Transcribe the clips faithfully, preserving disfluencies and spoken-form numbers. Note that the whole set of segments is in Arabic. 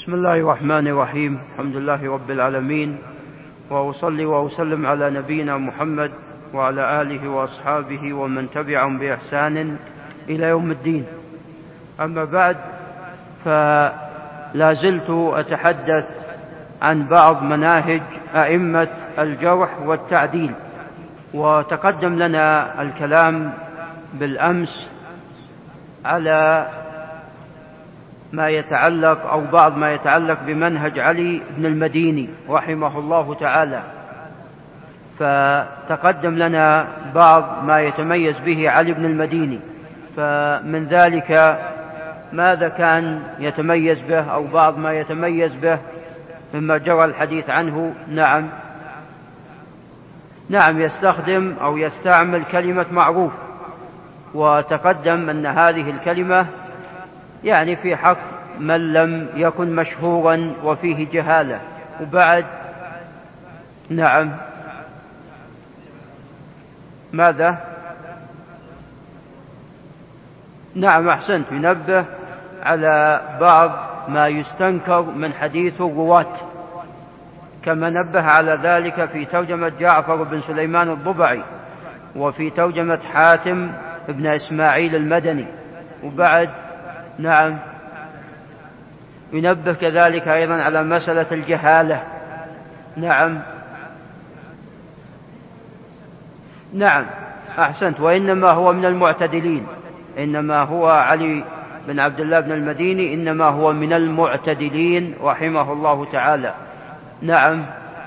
بسم الله الرحمن الرحيم. الحمد لله رب العالمين، وأصلي وأسلم على نبينا محمد وعلى آله وأصحابه ومن تبعهم بإحسان إلى يوم الدين. أما بعد، فلا زلت أتحدث عن بعض مناهج أئمة الجرح والتعديل، وتقدم لنا الكلام بالأمس على ما يتعلق أو بعض ما يتعلق بمنهج علي بن المديني رحمه الله تعالى. فتقدم لنا بعض ما يتميز به علي بن المديني، فمن ذلك ماذا كان يتميز به أو بعض ما يتميز به مما جرى الحديث عنه. نعم نعم يستخدم أو يستعمل كلمة معروف، وتقدم أن هذه الكلمة يعني في حق من لم يكن مشهورا وفيه جهالة. وبعد نعم ماذا نعم أحسنت، ينبه على بعض ما يستنكر من حديث الرواة، كما نبه على ذلك في ترجمة جعفر بن سليمان الضبعي، وفي ترجمة حاتم بن إسماعيل المدني. وبعد نعم ينبه كذلك أيضا على مسألة الجهالة. نعم نعم أحسنت، وإنما هو من المعتدلين، إنما هو علي بن عبد الله بن المديني إنما هو من المعتدلين رحمه الله تعالى. نعم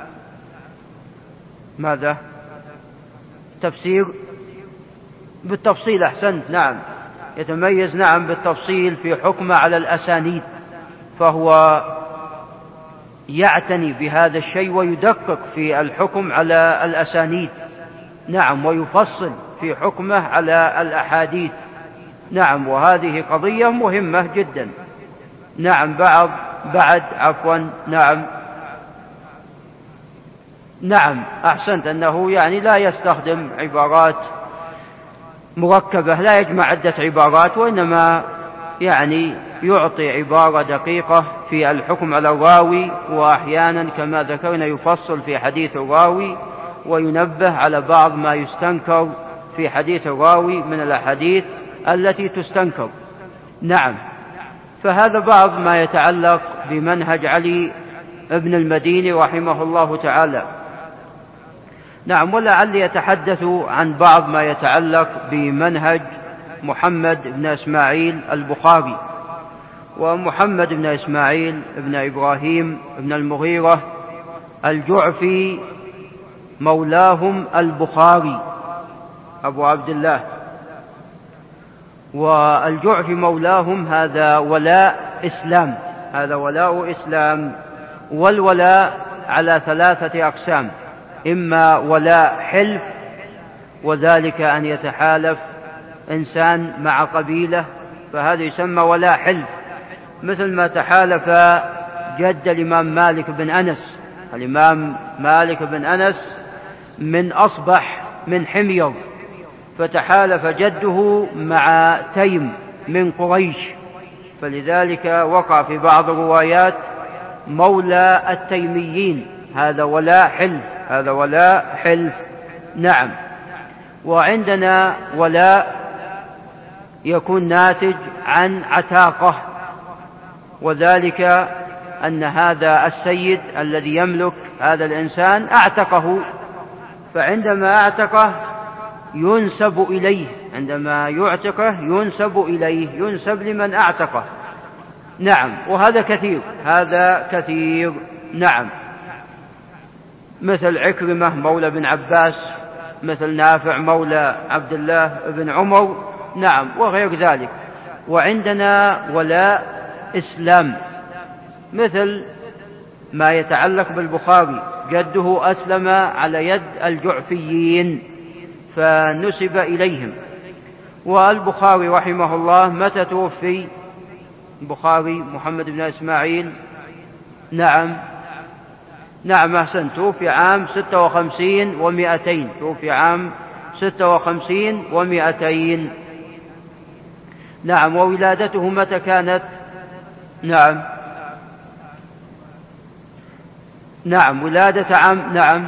ماذا تفسير بالتفصيل، أحسنت، نعم يتميز نعم بالتفصيل في حكمه على الأسانيد، فهو يعتني بهذا الشيء ويدقق في الحكم على الأسانيد، نعم، ويفصل في حكمه على الأحاديث. نعم وهذه قضية مهمة جدا. نعم بعض بعد عفوا نعم نعم أحسنت، أنه يعني لا يستخدم عبارات مركبة، لا يجمع عدة عبارات، وإنما يعني يعطي عبارة دقيقة في الحكم على الراوي، وأحيانا كما ذكرنا يفصل في حديث الراوي وينبه على بعض ما يستنكر في حديث الراوي من الأحاديث التي تستنكر. نعم فهذا بعض ما يتعلق بمنهج علي بن المديني رحمه الله تعالى. نعم ولعلي يتحدث عن بعض ما يتعلق بمنهج محمد بن إسماعيل البخاري. ومحمد بن إسماعيل بن إبراهيم بن المغيرة الجعفي مولاهم البخاري أبو عبد الله، والجعفي مولاهم هذا ولاء إسلام، هذا ولاء إسلام. والولاء على ثلاثة أقسام: إما ولاء حلف، وذلك أن يتحالف إنسان مع قبيلة، فهذا يسمى ولاء حلف، مثل ما تحالف جد الإمام مالك بن أنس. الإمام مالك بن أنس من أصبح من حمير، فتحالف جده مع تيم من قريش، فلذلك وقع في بعض الروايات مولى التيميين، هذا ولاء حلف، هذا ولاء حلف. نعم وعندنا ولاء يكون ناتج عن عتاقة، وذلك أن هذا السيد الذي يملك هذا الإنسان أعتقه، فعندما أعتقه ينسب إليه، عندما يعتقه ينسب إليه، ينسب لمن أعتقه. نعم وهذا كثير، هذا كثير. نعم مثل عكرمة مولى بن عباس، مثل نافع مولى عبد الله بن عمر، نعم وغير ذلك. وعندنا ولاء إسلام، مثل ما يتعلق بالبخاري، جده أسلم على يد الجعفيين فنسب إليهم. والبخاري رحمه الله متى توفي؟ البخاري محمد بن إسماعيل نعم نعم أحسن، توفي عام ستة وخمسين ومائتين، توفي عام ستة وخمسين ومائتين. نعم وولادته متى كانت؟ نعم نعم ولادة عام نعم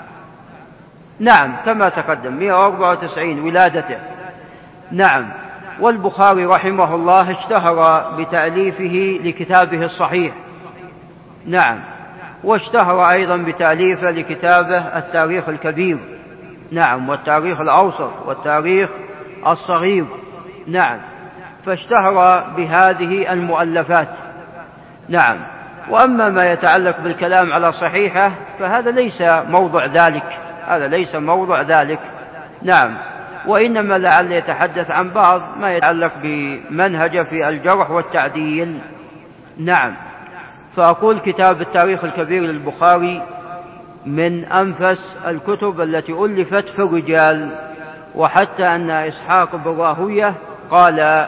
نعم كما تقدم مئة وأربعة وتسعين ولادته. نعم. والبخاري رحمه الله اشتهر بتأليفه لكتابه الصحيح. نعم. واشتهر أيضا بتأليفه لكتابه التاريخ الكبير. نعم. والتاريخ الأوسط والتاريخ الصغير. نعم. فاشتهر بهذه المؤلفات. نعم. وأما ما يتعلق بالكلام على صحيحه فهذا ليس موضع ذلك، هذا ليس موضع ذلك. نعم. وإنما لعل يتحدث عن بعض ما يتعلق بمنهج في الجرح والتعديل. نعم. فأقول كتاب التاريخ الكبير للبخاري من أنفس الكتب التي ألفت في الرجال، وحتى أن إسحاق بن راهويه قال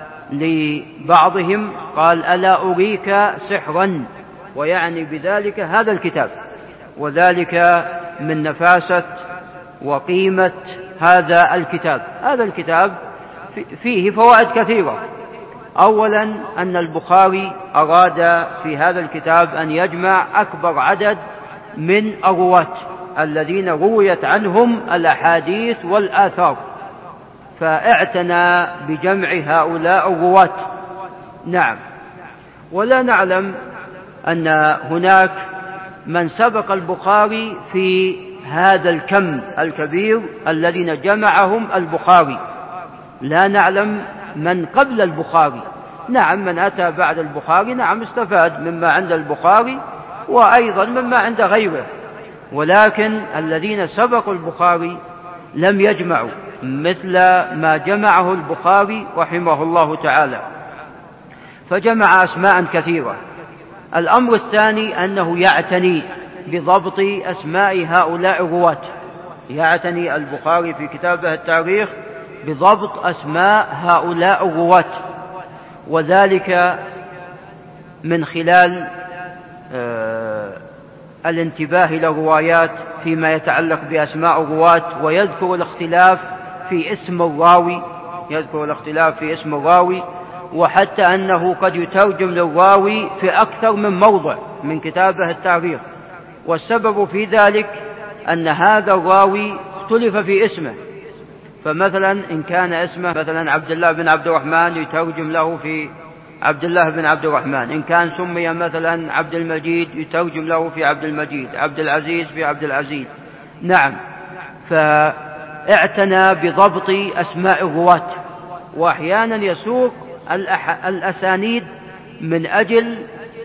لبعضهم قال ألا أريك سحرا، ويعني بذلك هذا الكتاب، وذلك من نفاسة وقيمة هذا الكتاب. هذا الكتاب فيه فوائد كثيرة. أولا أن البخاري أراد في هذا الكتاب أن يجمع أكبر عدد من الرواة الذين رويت عنهم الأحاديث والآثار، فاعتنى بجمع هؤلاء الرواة. نعم. ولا نعلم أن هناك من سبق البخاري في هذا الكم الكبير الذين جمعهم البخاري، لا نعلم من قبل البخاري. نعم من أتى بعد البخاري نعم استفاد مما عند البخاري وأيضا مما عند غيره، ولكن الذين سبقوا البخاري لم يجمعوا مثل ما جمعه البخاري رحمه الله تعالى، فجمع أسماء كثيرة. الأمر الثاني أنه يعتني بضبط أسماء هؤلاء الرواة، يعتني البخاري في كتابه التاريخ بضبط أسماء هؤلاء الرواة، وذلك من خلال آه الانتباه إلى الروايات فيما يتعلق بأسماء الرواة، ويذكر الاختلاف في اسم الراوي، يذكر الاختلاف في اسم الراوي، وحتى أنه قد يترجم للراوي في أكثر من موضع من كتابه التاريخ. والسبب في ذلك أن هذا الراوي اختلف في اسمه، فمثلا إن كان اسمه مثلا عبد الله بن عبد الرحمن يترجم له في عبد الله بن عبد الرحمن، إن كان سمي مثلا عبد المجيد يترجم له في عبد المجيد، عبد العزيز في عبد العزيز. نعم. فاعتنى بضبط أسماء الرواة، وأحيانا يسوق الأسانيد من أجل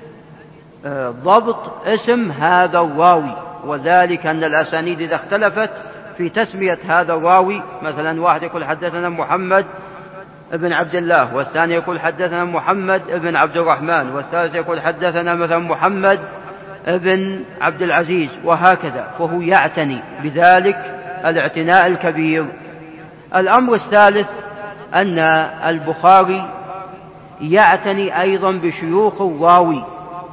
ضبط اسم هذا الراوي، وذلك أن الأسانيد إذا اختلفت في تسمية هذا الراوي، مثلا واحد يقول حدثنا محمد ابن عبد الله، والثاني يقول حدثنا محمد ابن عبد الرحمن، والثالث يقول حدثنا مثلا محمد ابن عبد العزيز، وهكذا، فهو يعتني بذلك الاعتناء الكبير. الأمر الثالث أن البخاري يعتني أيضا بشيوخ الراوي،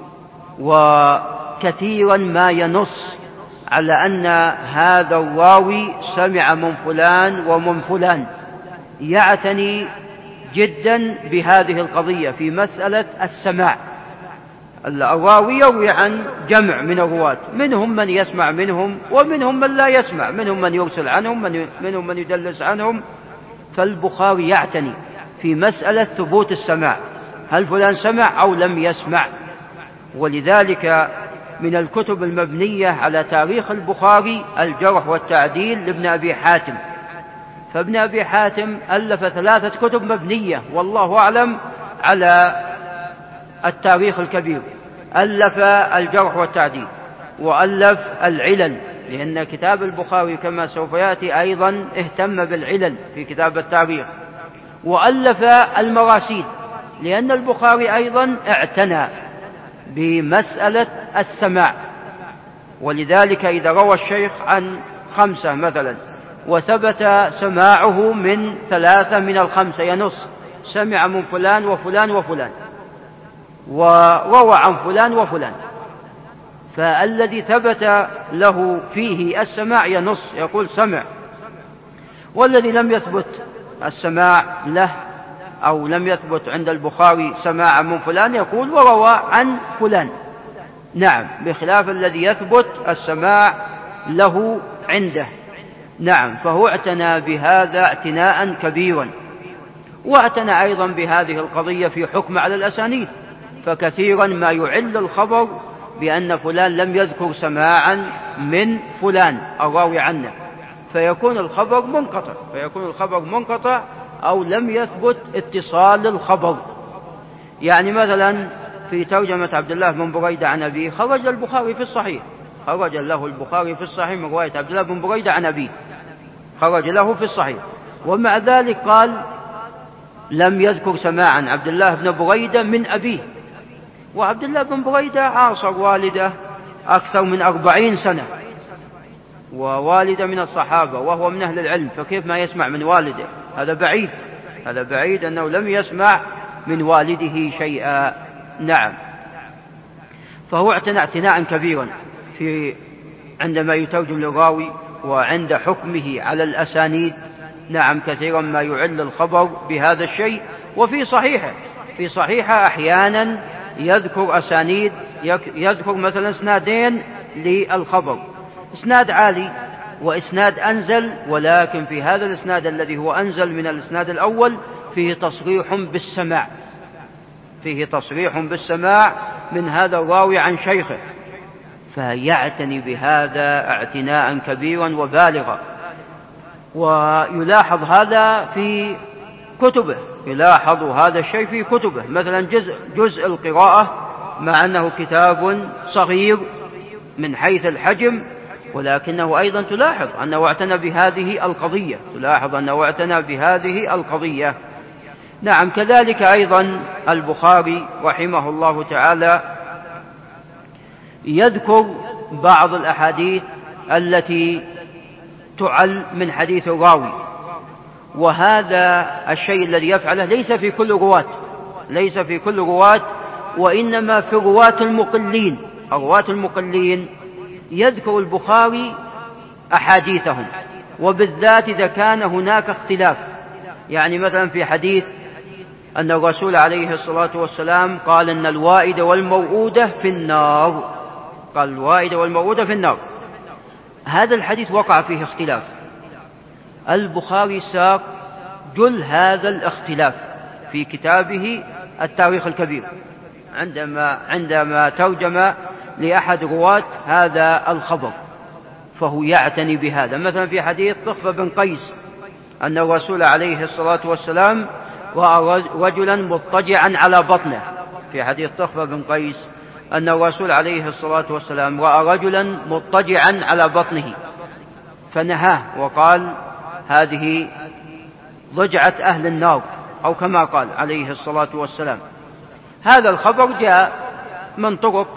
وكثيرا ما ينص على أن هذا الراوي سمع من فلان ومن فلان، يعتني جدا بهذه القضية في مسألة السماع. الراوي يروي عن جمع من الرواة، منهم من يسمع منهم ومنهم من لا يسمع، منهم من يرسل عنهم منهم من يدلس عنهم. فالبخاري يعتني في مسألة ثبوت السماع، هل فلان سمع أو لم يسمع. ولذلك من الكتب المبنية على تاريخ البخاري الجرح والتعديل لابن أبي حاتم، فابن أبي حاتم ألف ثلاثة كتب مبنية والله أعلم على التاريخ الكبير. ألف الجرح والتعديل، وألف العلل، لأن كتاب البخاري كما سوف يأتي أيضا اهتم بالعلل في كتاب التاريخ، وألف المراسيل، لأن البخاري أيضا اعتنى بمسألة السماع. ولذلك إذا روى الشيخ عن خمسة مثلا وثبت سماعه من ثلاثة من الخمسة ينص سمع من فلان وفلان وفلان، وروى عن فلان وفلان، فالذي ثبت له فيه السماع ينص يقول سمع، والذي لم يثبت السماع له أو لم يثبت عند البخاري سماع من فلان يقول وروى عن فلان. نعم، بخلاف الذي يثبت السماع له عنده. نعم، فهو اعتنى بهذا اعتناء كبيرا، واعتنى أيضا بهذه القضية في حكم على الأسانيد، فكثيرا ما يعل الخبر بأن فلان لم يذكر سماعا من فلان الراوي عنه، فيكون الخبر منقطع فيكون الخبر منقطع أو لم يثبت اتصال الخبر. يعني مثلا في ترجمة عبد الله بن بريدة عن أبيه خرج البخاري في الصحيح خرج له البخاري في الصحيح من رواية عبد الله بن بريدة عن أبيه، خرج له في الصحيح، ومع ذلك قال لم يذكر سماعا عبد الله بن بريدة من أبيه، وعبد الله بن بريدة عاصر والده أكثر من أربعين سنة، ووالده من الصحابة وهو من أهل العلم، فكيف ما يسمع من والده؟ هذا بعيد هذا بعيد أنه لم يسمع من والده شيئا. نعم، فهو اعتنى اعتناء كبيرا في عندما يترجم للراوي وعند حكمه على الأسانيد. نعم، كثيرا ما يعل الخبر بهذا الشيء. وفي صحيحه في صحيحه أحيانا يذكر أسانيد، يذكر مثلا اسنادين للخبر، اسناد عالي واسناد أنزل، ولكن في هذا الاسناد الذي هو أنزل من الاسناد الأول فيه تصريح بالسماع فيه تصريح بالسماع من هذا الراوي عن شيخه، فيعتني بهذا اعتناء كبيرا وبالغا. ويلاحظ هذا في كتبه يلاحظ هذا الشيء في كتبه مثلا جزء, جزء القراءة، مع أنه كتاب صغير من حيث الحجم، ولكنه أيضا تلاحظ أنه اعتنى بهذه القضية تلاحظ أنه اعتنى بهذه القضية. نعم، كذلك أيضا البخاري رحمه الله تعالى يذكر بعض الأحاديث التي تعل من حديث الراوي، وهذا الشيء الذي يفعله ليس في كل رواة ليس في كل رواة وإنما في الرواة المقلين الرواة المقلين يذكر البخاري أحاديثهم، وبالذات إذا كان هناك اختلاف. يعني مثلا في حديث أن الرسول عليه الصلاة والسلام قال أن الوائد والموؤودة في النار قال الوائد والموؤودة في النار هذا الحديث وقع فيه اختلاف. البخاري ساق جل هذا الاختلاف في كتابه التاريخ الكبير عندما عندما ترجم لأحد رواة هذا الخبر، فهو يعتني بهذا. مثلا في حديث طخفة بن قيس أن الرسول عليه الصلاة والسلام رأى رجلا مضطجعا على بطنه في حديث طخفة بن قيس أن الرسول عليه الصلاة والسلام رأى رجلا مضطجعا على بطنه فنهاه وقال هذه ضجعة أهل النار، أو كما قال عليه الصلاة والسلام. هذا الخبر جاء من طرق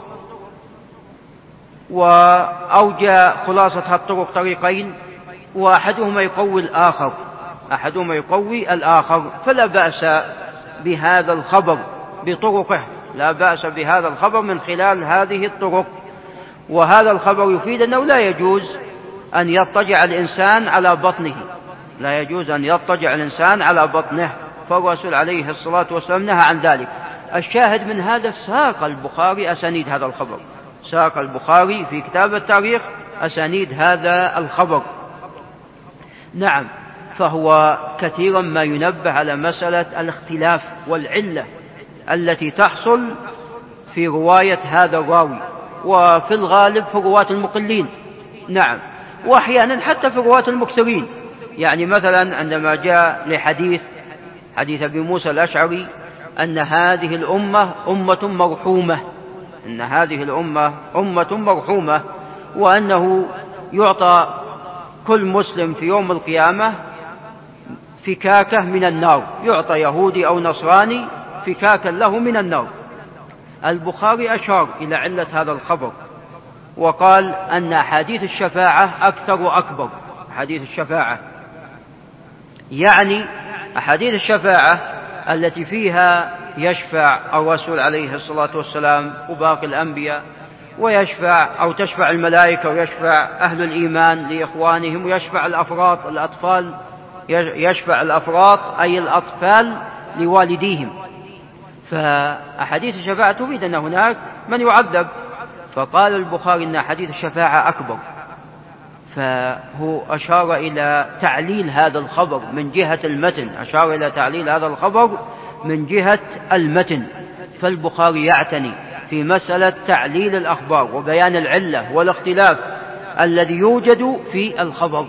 أو جاء خلاصة الطرق طريقين، وأحدهما يقوي الآخر أحدهما يقوي الآخر فلا بأس بهذا الخبر بطرقه لا بأس بهذا الخبر من خلال هذه الطرق. وهذا الخبر يفيد أنه لا يجوز أن يضطجع الإنسان على بطنه لا يجوز أن يضطجع الإنسان على بطنه فالرسول عليه الصلاة والسلام نهى عن ذلك. الشاهد من هذا ساق البخاري أسانيد هذا الخبر ساق البخاري في كتاب التاريخ أسانيد هذا الخبر. نعم، فهو كثيرا ما ينبه على مسألة الاختلاف والعلة التي تحصل في رواية هذا الراوي، وفي الغالب في رواة المقلين. نعم، وأحيانا حتى في رواة المكثرين. يعني مثلا عندما جاء لحديث حديث أبي موسى الأشعري أن هذه الأمة أمة مرحومة أن هذه الأمة أمة مرحومة وأنه يعطى كل مسلم في يوم القيامة فكاكة من النار، يعطى يهودي أو نصراني فكاكا له من النار. البخاري أشار إلى علة هذا الخبر وقال أن أحاديث الشفاعة أكثر وأكبر. أحاديث الشفاعة يعني أحاديث الشفاعة التي فيها يشفع الرسول عليه الصلاة والسلام وباقي الأنبياء، ويشفع أو تشفع الملائكة، ويشفع أهل الإيمان لإخوانهم، ويشفع الأفراط الأطفال يشفع الأفراط أي الأطفال لوالديهم. فأحاديث الشفاعة تفيد أن هناك من يعذب فقال البخاري إن حديث الشفاعة أكبر، فهو أشار إلى تعليل هذا الخبر من جهة المتن، أشار إلى تعليل هذا الخبر من جهة المتن. فالبخاري يعتني في مسألة تعليل الأخبار وبيان العلة والاختلاف الذي يوجد في الخبر.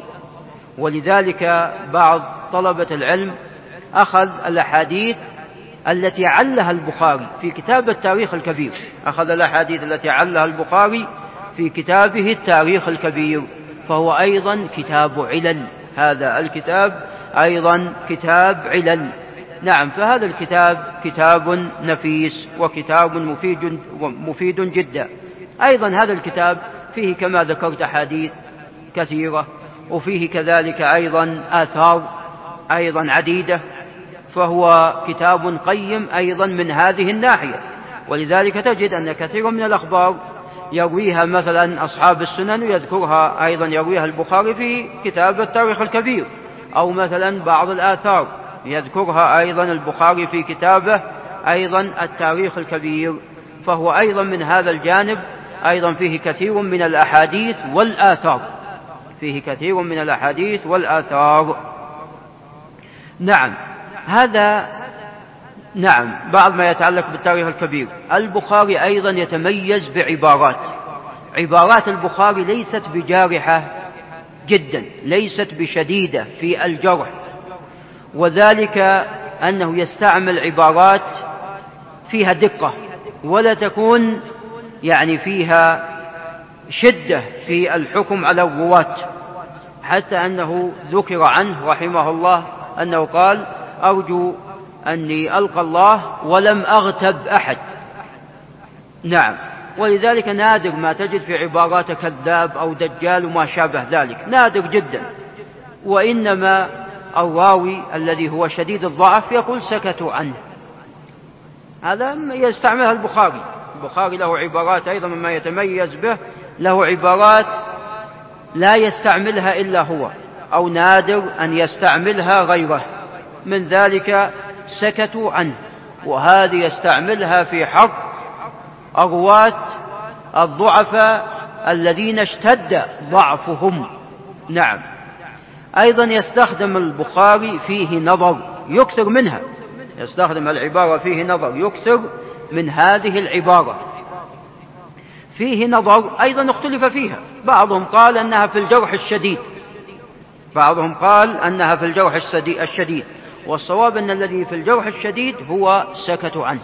ولذلك بعض طلبة العلم أخذ الأحاديث التي علها البخاري في كتاب التاريخ الكبير، أخذ الأحاديث التي علها البخاري في كتابه التاريخ الكبير، فهو أيضا كتاب علل، هذا الكتاب أيضا كتاب علل. نعم، فهذا الكتاب كتاب نفيس وكتاب مفيد, مفيد جدا. أيضا هذا الكتاب فيه كما ذكرت حديث كثيرة، وفيه كذلك أيضا آثار أيضا عديدة، فهو كتاب قيم أيضا من هذه الناحية. ولذلك تجد أن كثير من الأخبار يرويها مثلا أصحاب السنن ويذكرها أيضا يرويها البخاري في كتاب التاريخ الكبير، أو مثلا بعض الآثار يذكرها أيضا البخاري في كتابه أيضا التاريخ الكبير، فهو أيضا من هذا الجانب أيضا فيه كثير من الأحاديث والآثار، فيه كثير من الأحاديث والآثار. نعم، هذا نعم بعض ما يتعلق بالتاريخ الكبير. البخاري أيضا يتميز بعبارات، عبارات البخاري ليست بجارحة جدا، ليست بشديدة في الجرح، وذلك أنه يستعمل عبارات فيها دقة ولا تكون يعني فيها شدة في الحكم على الرواة، حتى أنه ذكر عنه رحمه الله أنه قال: أرجو أني ألقى الله ولم أغتب أحد. نعم، ولذلك نادر ما تجد في عبارات كذاب أو دجال وما شابه ذلك، نادر جدا. وإنما الراوي الذي هو شديد الضعف يقول سكتوا عنه، هذا يستعملها البخاري. البخاري له عبارات أيضا مما يتميز به، له عبارات لا يستعملها إلا هو، أو نادر أن يستعملها غيره، من ذلك سكتوا عنه، وهذه يستعملها في حق الرواة الضعفاء الذين اشتد ضعفهم. نعم، أيضا يستخدم البخاري فيه نظر يكثر منها، يستخدم العبارة فيه نظر يكثر من هذه العبارة. فيه نظر أيضا اختلف فيها، بعضهم قال أنها في الجرح الشديد، بعضهم قال أنها في الجرح الشديد، والصواب أن الذي في الجرح الشديد هو سكتوا عنه.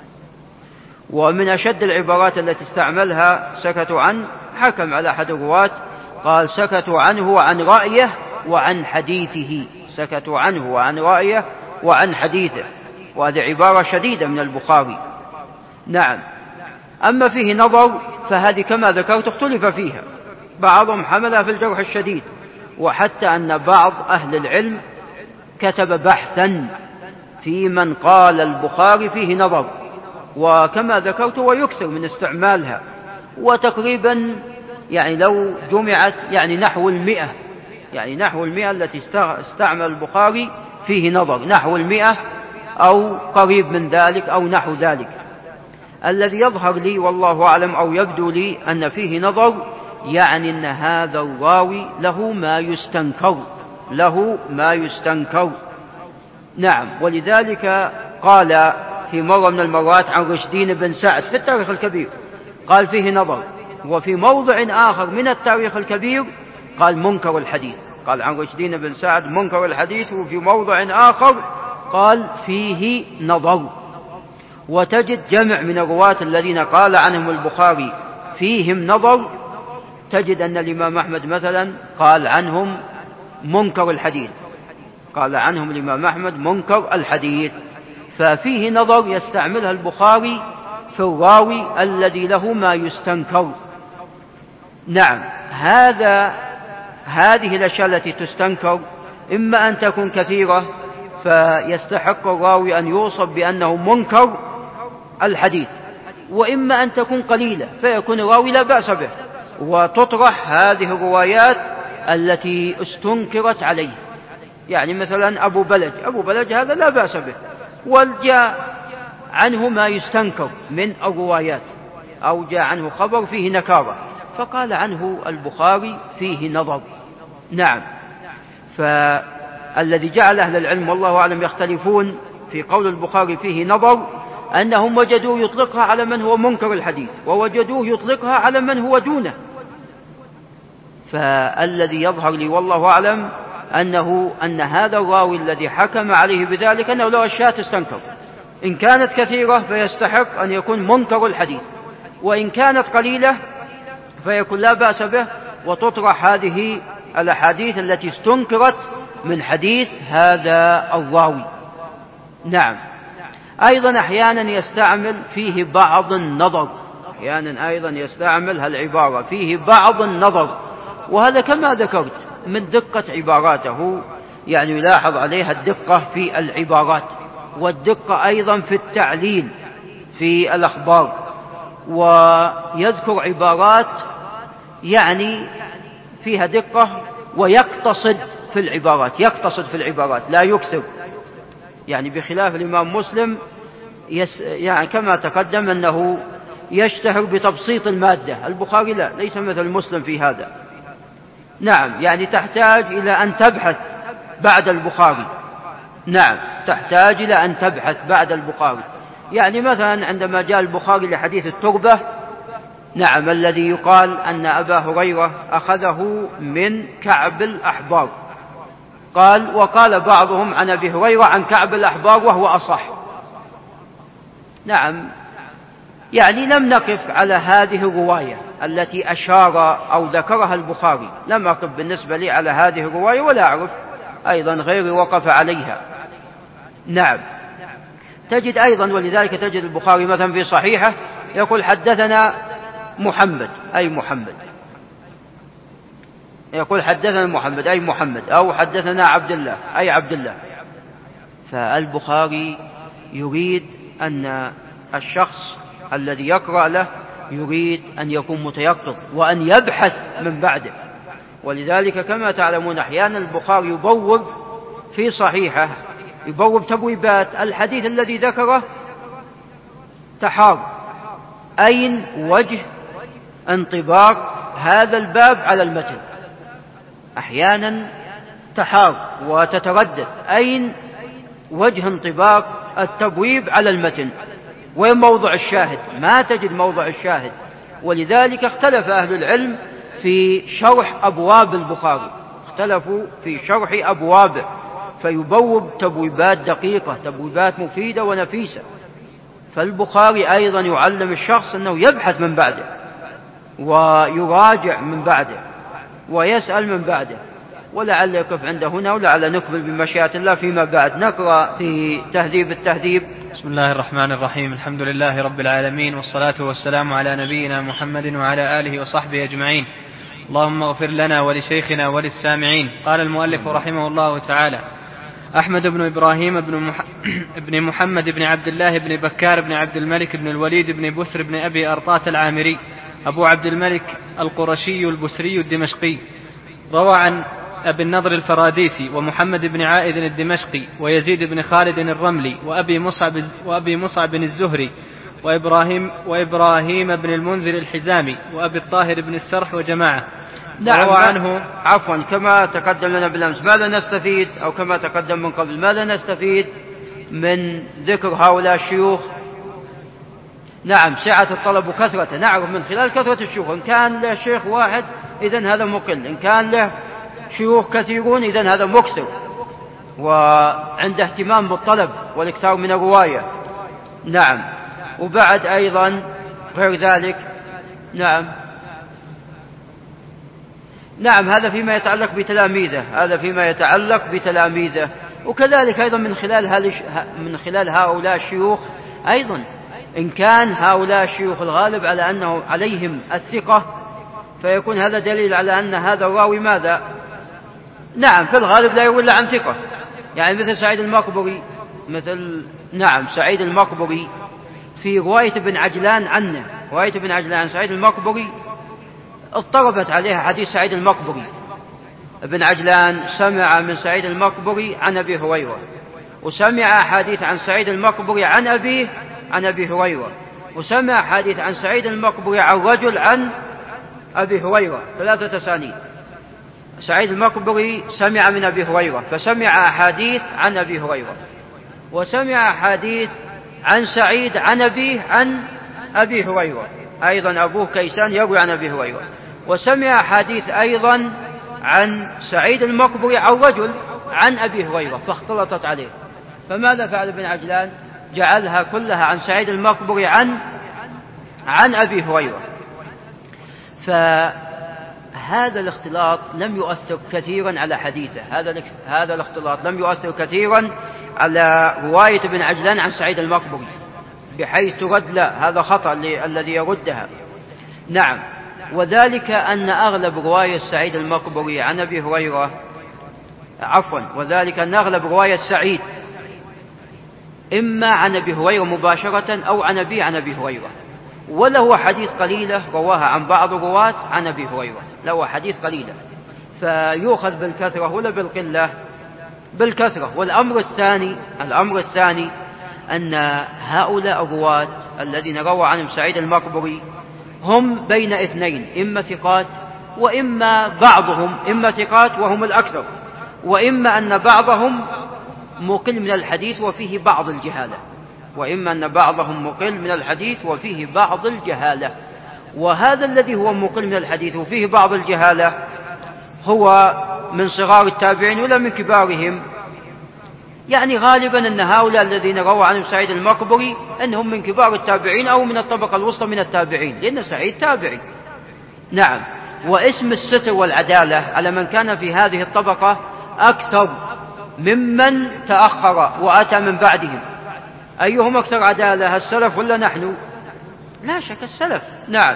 ومن أشد العبارات التي استعملها سكتوا عنه، حكم على أحد الرواة قال: سكتوا عنه وعن رأيه وعن حديثه، سكتوا عنه وعن رأيه وعن حديثه، وهذه عبارة شديدة من البخاري. نعم، أما فيه نظر فهذه كما ذكرت اختلف فيها، بعضهم حملها في الجرح الشديد، وحتى أن بعض أهل العلم كتب بحثا في من قال البخاري فيه نظر، وكما ذكرت ويكثر من استعمالها، وتقريبا يعني لو جمعت يعني نحو المئة، يعني نحو المئة التي استعمل البخاري فيه نظر، نحو المئة أو قريب من ذلك أو نحو ذلك. الذي يظهر لي والله أعلم أو يبدو لي أن فيه نظر يعني أن هذا الراوي له ما يستنكر، له ما يستنكر. نعم، ولذلك قال في مرة من المرات عن رشدين بن سعد في التاريخ الكبير قال فيه نظر، وفي موضع آخر من التاريخ الكبير قال منكر الحديث، قال عن رشدين بن سعد منكر الحديث، وفي موضع آخر قال فيه نظر. وتجد جمع من الرواة الذين قال عنهم البخاري فيهم نظر، تجد أن الإمام أحمد مثلا قال عنهم منكر الحديث، قال عنهم الإمام أحمد منكر الحديث، ففيه نظر يستعملها البخاري في الراوي الذي له ما يستنكر. نعم، هذا هذه الأشياء التي تستنكر إما أن تكون كثيرة فيستحق الراوي أن يوصف بأنه منكر الحديث، وإما أن تكون قليلة فيكون الراوي لا بأس به، وتطرح هذه الروايات التي استنكرت عليه. يعني مثلا أبو بلج، أبو بلج هذا لا بأس به، والجاء عنه ما يستنكر من الروايات، أو جاء عنه خبر فيه نكارة، فقال عنه البخاري فيه نظر. نعم. فالذي جعل أهل العلم والله أعلم يختلفون في قول البخاري فيه نظر أنهم وجدوه يطلقها على من هو منكر الحديث، ووجدوه يطلقها على من هو دونه. فالذي يظهر لي والله أعلم أنه أن هذا الراوي الذي حكم عليه بذلك أنه لو الشاة تستنكر، إن كانت كثيرة فيستحق أن يكون منكر الحديث، وإن كانت قليلة فيكون لا بأس به، وتطرح هذه الأحاديث التي استنكرت من حديث هذا الراوي. نعم. أيضا أحيانا يستعمل فيه بعض النظر، أحيانا أيضا يستعمل هالعبارة فيه بعض النظر، وهذا كما ذكرت من دقة عباراته، يعني يلاحظ عليها الدقة في العبارات، والدقة أيضا في التعليل في الأخبار، ويذكر عبارات يعني فيها دقة، ويقتصد في العبارات، يقتصد في العبارات لا يكثر، يعني بخلاف الإمام مسلم يس يعني كما تقدم أنه يشتهر بتبسيط المادة، البخاري لا، ليس مثل مسلم في هذا. نعم، يعني تحتاج إلى أن تبحث بعد البخاري. نعم، تحتاج إلى أن تبحث بعد البخاري. يعني مثلا عندما جاء البخاري لحديث التربة، نعم، الذي يقال أن أبا هريرة أخذه من كعب الأحبار، قال وقال بعضهم عن أبي هريرة عن كعب الأحبار وهو أصح. نعم، يعني لم نقف على هذه الرواية التي أشار أو ذكرها البخاري، لم أقف بالنسبة لي على هذه الرواية، ولا أعرف أيضا غيري وقف عليها. نعم. تجد أيضا، ولذلك تجد البخاري مثلا في صحيحه يقول حدثنا محمد أي محمد، يقول حدثنا محمد أي محمد، أو حدثنا عبد الله أي عبد الله. فالبخاري يريد أن الشخص الذي يقرأ له يريد أن يكون متيقظ وأن يبحث من بعده، ولذلك كما تعلمون أحيانا البخاري يبوب في صحيحه، يبوب تبويبات الحديث الذي ذكره تحار أين وجه انطباق هذا الباب على المتن، أحيانا تحار وتتردد أين وجه انطباق التبويب على المتن، وين موضع الشاهد، ما تجد موضع الشاهد. ولذلك اختلف أهل العلم في شرح أبواب البخاري، اختلفوا في شرح أبوابه، فيبوب تبويبات دقيقة، تبويبات مفيدة ونفيسة. فالبخاري أيضا يعلم الشخص أنه يبحث من بعده، ويراجع من بعده، ويسأل من بعده. ولعل يقف عند هنا، ولعل نكمل بمشيئة الله فيما بعد. نقرأ في تهذيب التهذيب. بسم الله الرحمن الرحيم، الحمد لله رب العالمين، والصلاة والسلام على نبينا محمد وعلى آله وصحبه أجمعين. اللهم اغفر لنا ولشيخنا وللسامعين. قال المؤلف رحمه الله تعالى: أحمد بن إبراهيم بن, مح... بن محمد بن عبد الله بن بكار بن عبد الملك بن الوليد بن بسر بن أبي أرطاة العامري أبو عبد الملك القرشي البسري الدمشقي، روى عن أبي النضر الفراديسي ومحمد بن عائد الدمشقي ويزيد بن خالد الرملي وأبي مصعب, وأبي مصعب الزهري وإبراهيم, وإبراهيم بن المنذر الحزامي وأبي الطاهر بن السرح وجماعة. نعم. عنه عفوا كما تقدم لنا بالأمس، ماذا نستفيد، أو كما تقدم من قبل، ماذا نستفيد من ذكر هؤلاء الشيوخ؟ نعم، سعة الطلب وكثرته. نعرف من خلال كثرة الشيوخ، إن كان له شيخ واحد إذن هذا مقل، إن كان له شيوخ كثيرون إذن هذا مكثر، وعنده اهتمام بالطلب والإكثار من الرواية. نعم. وبعد أيضا غير ذلك. نعم نعم هذا فيما يتعلق بتلاميذه، هذا فيما يتعلق بتلاميذه. وكذلك أيضا من خلال من خلال هؤلاء الشيوخ أيضا، إن كان هؤلاء الشيوخ الغالب على أنه عليهم الثقة، فيكون هذا دليل على أن هذا الراوي ماذا؟ نعم، في الغالب لا يروي إلا عن ثقة، يعني مثل سعيد المقبري، مثل نعم سعيد المقبري في رواية ابن عجلان عنه، رواية ابن عجلان عن سعيد المقبري اضطربت عليها حديث سعيد المقبري. ابن عجلان سمع من سعيد المقبري عن أبي هريرة، وسمع حديث عن سعيد المقبري عن أبيه عن أبي هريرة، وسمع حديث عن سعيد المقبري عن رجل عن أبي هريرة، ثلاثة أسانيد. سعيد المقبري سمع من أبي هريرة، فسمع أحاديث عن أبي هريرة، وسمع أحاديث عن سعيد عن أبيه عن أبي هريرة، أيضا أبوه كيسان يروي عن أبي هريرة، وسمع أحاديث أيضا عن سعيد المقبري عن رجل عن أبي هريرة، فاختلطت عليه. فماذا فعل ابن عجلان؟ جعلها كلها عن سعيد المقبري عن عن أبي هريرة. فهذا الاختلاط لم يؤثر كثيرا على حديثه، هذا هذا الاختلاط لم يؤثر كثيرا على رواية ابن عجلان عن سعيد المقبري بحيث ترد لا، هذا خطأ الذي يردها. نعم، وذلك أن أغلب رواية سعيد المقبري عن أبي هريرة عفوا وذلك أن أغلب رواية سعيد إما عن أبي هريرة مباشرة أو عن أبي عن أبي هريرة، وله حديث قليلة رواها عن بعض الرواة عن أبي هريرة، له حديث قليلة، فيؤخذ بالكثرة ولا بالقلة؟ بالكثرة. والأمر الثاني الأمر الثاني أن هؤلاء الرواة الذين روى عنهم سعيد المقبري هم بين اثنين، إما ثقات وإما بعضهم إما ثقات وهم الأكثر، وإما أن بعضهم مقل من الحديث وفيه بعض الجهالة وإما أن بعضهم مقل من الحديث وفيه بعض الجهالة. وهذا الذي هو مقل من الحديث وفيه بعض الجهالة هو من صغار التابعين ولا من كبارهم؟ يعني غالبا أن هؤلاء الذين روى عنهم سعيد المقبري أنهم من كبار التابعين أو من الطبقة الوسطى من التابعين، لأن سعيد تابعي. نعم، واسم الستر والعدالة على من كان في هذه الطبقة أكثر ممن تأخر وأتى من بعدهم. أيهم أكثر عدالة، السلف ولا نحن؟ لا شك السلف. نعم،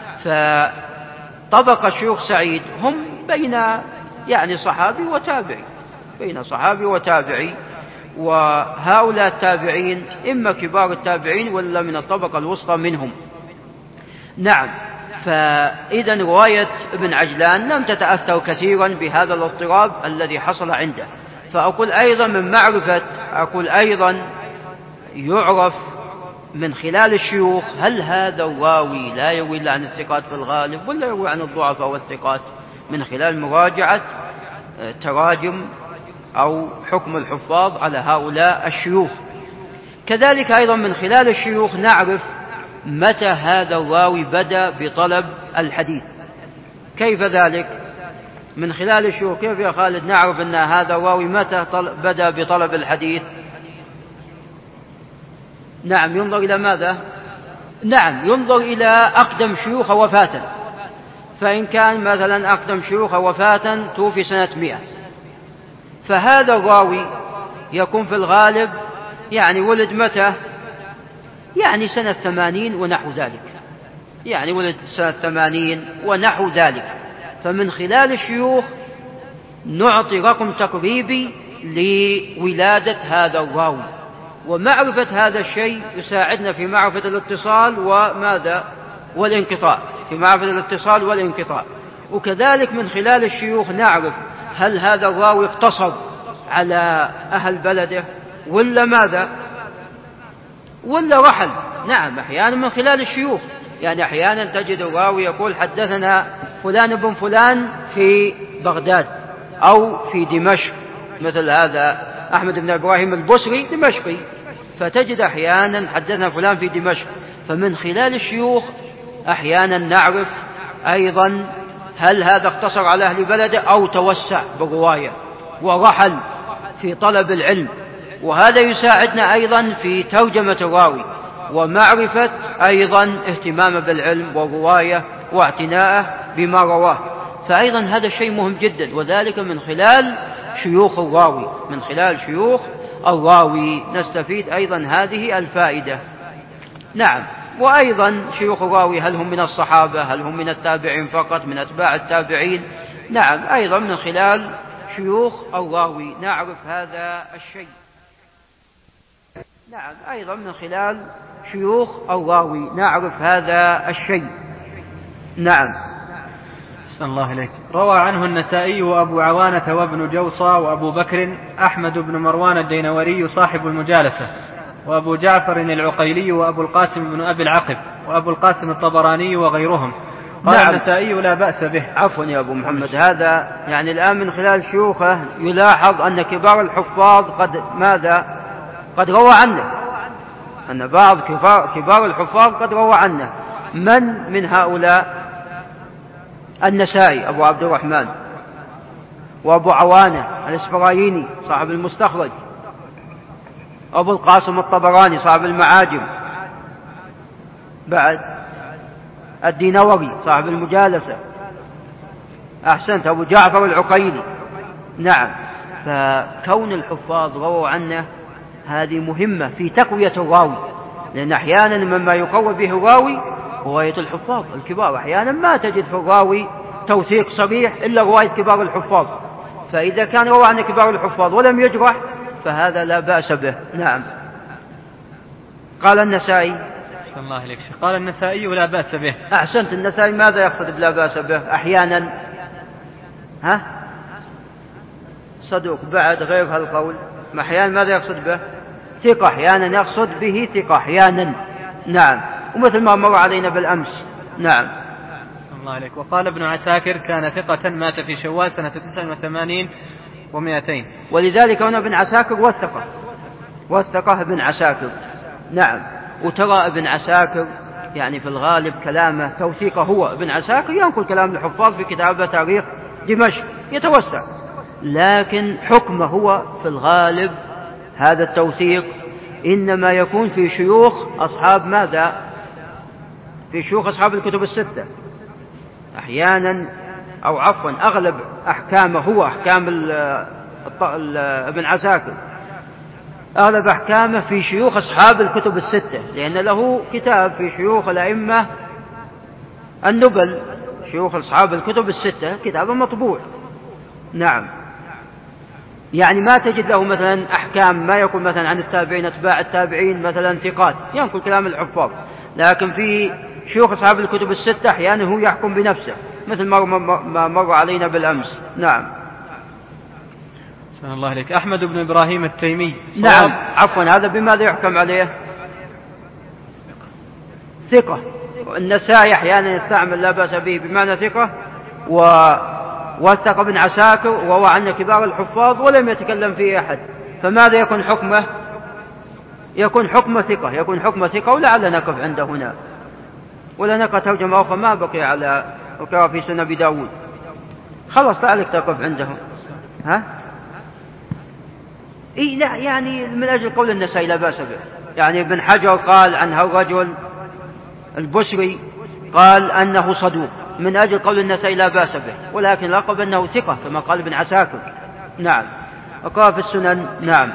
فطبقة شيوخ سعيد هم بين يعني صحابي وتابعي، بين صحابي وتابعي، وهؤلاء التابعين إما كبار التابعين ولا من الطبقة الوسطى منهم. نعم، فإذا رواية ابن عجلان لم تتأثر كثيرا بهذا الاضطراب الذي حصل عنده. فأقول أيضا من معرفة أقول أيضا يعرف من خلال الشيوخ هل هذا الراوي لا يروي إلا عن الثقات في الغالب ولا يروي عن الضعفاء والثقات، من خلال مراجعة تراجم أو حكم الحفاظ على هؤلاء الشيوخ. كذلك أيضا من خلال الشيوخ نعرف متى هذا الراوي بدأ بطلب الحديث. كيف ذلك؟ من خلال الشيوخ كيف يا خالد نعرف أن هذا الراوي متى بدأ بطلب الحديث؟ نعم، ينظر إلى ماذا؟ نعم، ينظر إلى أقدم شيوخ وفاة، فإن كان مثلا أقدم شيوخ وفاة توفي سنة مئة، فهذا الراوي يكون في الغالب يعني ولد متى؟ يعني سنة ثمانين ونحو ذلك، يعني ولد سنة ثمانين ونحو ذلك. فمن خلال الشيوخ نعطي رقم تقريبي لولادة هذا الراوي، ومعرفة هذا الشيء يساعدنا في معرفة الاتصال وماذا؟ والانقطاع، في معرفة الاتصال والانقطاع. وكذلك من خلال الشيوخ نعرف هل هذا الراوي اقتصر على أهل بلده ولا ماذا؟ ولا رحل. نعم، أحيانا من خلال الشيوخ، يعني أحيانا تجد الراوي يقول حدثنا فلان بن فلان في بغداد أو في دمشق، مثل هذا أحمد بن إبراهيم البصري دمشقي، فتجد أحيانا حدثنا فلان في دمشق. فمن خلال الشيوخ أحيانا نعرف أيضا هل هذا اقتصر على أهل بلده أو توسع بالرواية ورحل في طلب العلم. وهذا يساعدنا أيضا في ترجمة الراوي ومعرفة أيضا اهتمامه بالعلم والرواية واعتناءه بما رواه. فأيضا هذا الشيء مهم جدا، وذلك من خلال شيوخ الراوي، من خلال شيوخ الراوي نستفيد أيضا هذه الفائدة. نعم، وأيضا شيوخ الراوي هل هم من الصحابة، هل هم من التابعين فقط، من أتباع التابعين؟ نعم، أيضا من خلال شيوخ الراوي نعرف هذا الشيء. نعم، أيضا من خلال شيوخ الراوي نعرف هذا الشيء. نعم. أحسن الله إليك. روى عنه النسائي وأبو عوانة وابن جوصى وأبو بكر أحمد بن مروان الدينوري صاحب المجالسة وأبو جعفر العقيلي وأبو القاسم بن أبي العقب وأبو القاسم الطبراني وغيرهم. قال نعم. النسائي لا بأس به. عفوا يا أبو محمد، هذا يعني الآن من خلال شيوخه يلاحظ أن كبار الحفاظ قد ماذا قد روى عنه، أن بعض كبار, كبار الحفاظ قد روى عنه. من من هؤلاء؟ النسائي أبو عبد الرحمن، وأبو عوانة الإسفرايني صاحب المستخرج، أبو القاسم الطبراني صاحب المعاجم، بعد الدينوري صاحب المجالسة، أحسنت، أبو جعفر العقيلي. نعم، فكون الحفاظ رووا عنه هذه مهمة في تقوية الراوي، لأن أحيانا مما يقوى به الراوي رواية الحفاظ الكبار، أحيانا ما تجد في الراوي توثيق صريح إلا رواية كبار الحفاظ، فإذا كان روى عن كبار الحفاظ ولم يجرح فهذا لا بأس به. نعم. قال النسائي صلى الله عليك قال النسائي لا بأس به. أحسنت، النسائي ماذا يقصد بلا بأس به؟ أحيانا ها صدوق، بعد غير هالقول أحيانا ماذا يقصد به؟ ثقة، أحيانا يقصد به ثقة أحيانا. نعم، ومثل ما مر علينا بالأمس. نعم. صلى الله عليك. وقال ابن عساكر كان ثقة مات في شوال سنة تسع وثمانين ومائتين، ولذلك هنا ابن عساكر وثقه وثقه ابن عساكر. نعم. وترى ابن عساكر يعني في الغالب كلامه توثيقه، هو ابن عساكر ينقل كلام الحفاظ في كتابه تاريخ دمشق يتوسع، لكن حكمه هو في الغالب هذا التوثيق إنما يكون في شيوخ أصحاب ماذا؟ في شيوخ أصحاب الكتب الستة أحيانا، أو عفوا أغلب أحكامه هو أحكام ال ال ابن عساكر، أغلب أحكامه في شيوخ أصحاب الكتب الستة، لأن له كتاب في شيوخ الأئمة النبل، شيوخ أصحاب الكتب الستة، كتاب مطبوع. نعم، يعني ما تجد له مثلا أحكام ما يقول مثلا عن التابعين أتباع التابعين مثلا ثقات، ينقل كلام الحفاظ، لكن في شيوخ أصحاب الكتب الستة أحيانا هو يحكم بنفسه مثل ما مر علينا بالأمس. نعم. صلى الله عليك. أحمد بن إبراهيم التيمي. نعم، عفوا، هذا بماذا يحكم عليه؟ ثقة. النسائي أحيانا يستعمل لا بأس به بمعنى ثقة، ووثق ابن عساكر وهو عن كبار الحفاظ ولم يتكلم فيه أحد، فماذا يكون حكمه؟ يكون حكمه ثقة، يكون حكمه ثقة. ولعل نقف عنده هنا، ولا نقرأ ترجمة أخرى ما بقي على وقرأ في سنة أبي داود، خلص لعلك تقف عندهم. ها؟ إيه لا، يعني من أجل قول النسائي لا بأس به، يعني ابن حجر قال عن هالرجل البصري قال أنه صدوق من أجل قول النسائي لا بأس به، ولكن لقب أنه ثقة كما قال ابن عساكر. نعم. وقال في السنن. نعم.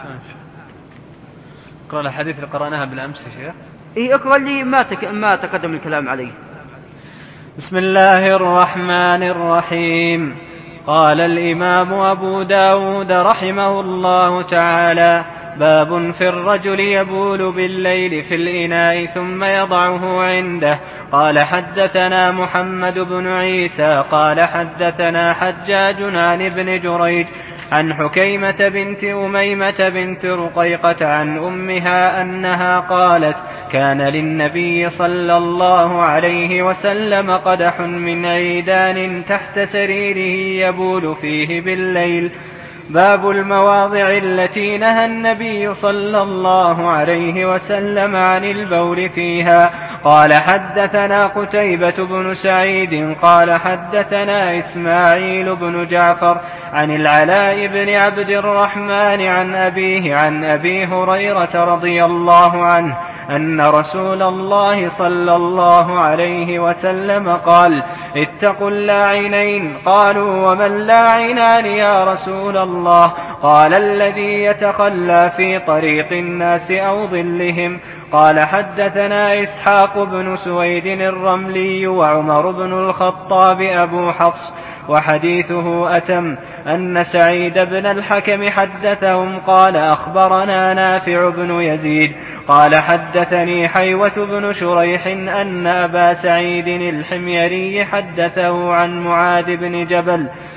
اقرأ الحديث اللي قرأناها بالأمس يا شيخ. إيه اقرأ لي ما, تك... ما تقدم الكلام عليه. بسم الله الرحمن الرحيم. قال الإمام أبو داود رحمه الله تعالى: باب في الرجل يبول بالليل في الإناء ثم يضعه عنده. قال حدثنا محمد بن عيسى قال حدثنا حجاج عن ابن جريج عن حكيمة بنت أميمة بنت رقيقة عن أمها أنها قالت: كان للنبي صلى الله عليه وسلم قدح من عيدان تحت سريره يبول فيه بالليل. باب المواضع التي نهى النبي صلى الله عليه وسلم عن البول فيها. قال حدثنا قتيبة بن سعيد قال حدثنا إسماعيل بن جعفر عن العلاء بن عبد الرحمن عن أبيه عن أبي هريرة رضي الله عنه أن رسول الله صلى الله عليه وسلم قال: اتقوا اللاعنين. قالوا: وما اللاعنان يا رسول الله؟ قال: الذي يتخلى في طريق الناس أو ظلهم. قال حدثنا إسحاق بن سويد الرملي وعمر بن الخطاب أبو حفص وحديثه أتم أن سعيد بن الحكم حدثهم قال: أخبرنا نافع بن يزيد قال حدثني حيوة بن شريح أن أبا سعيد الحميري حدثه عن معاذ بن جبل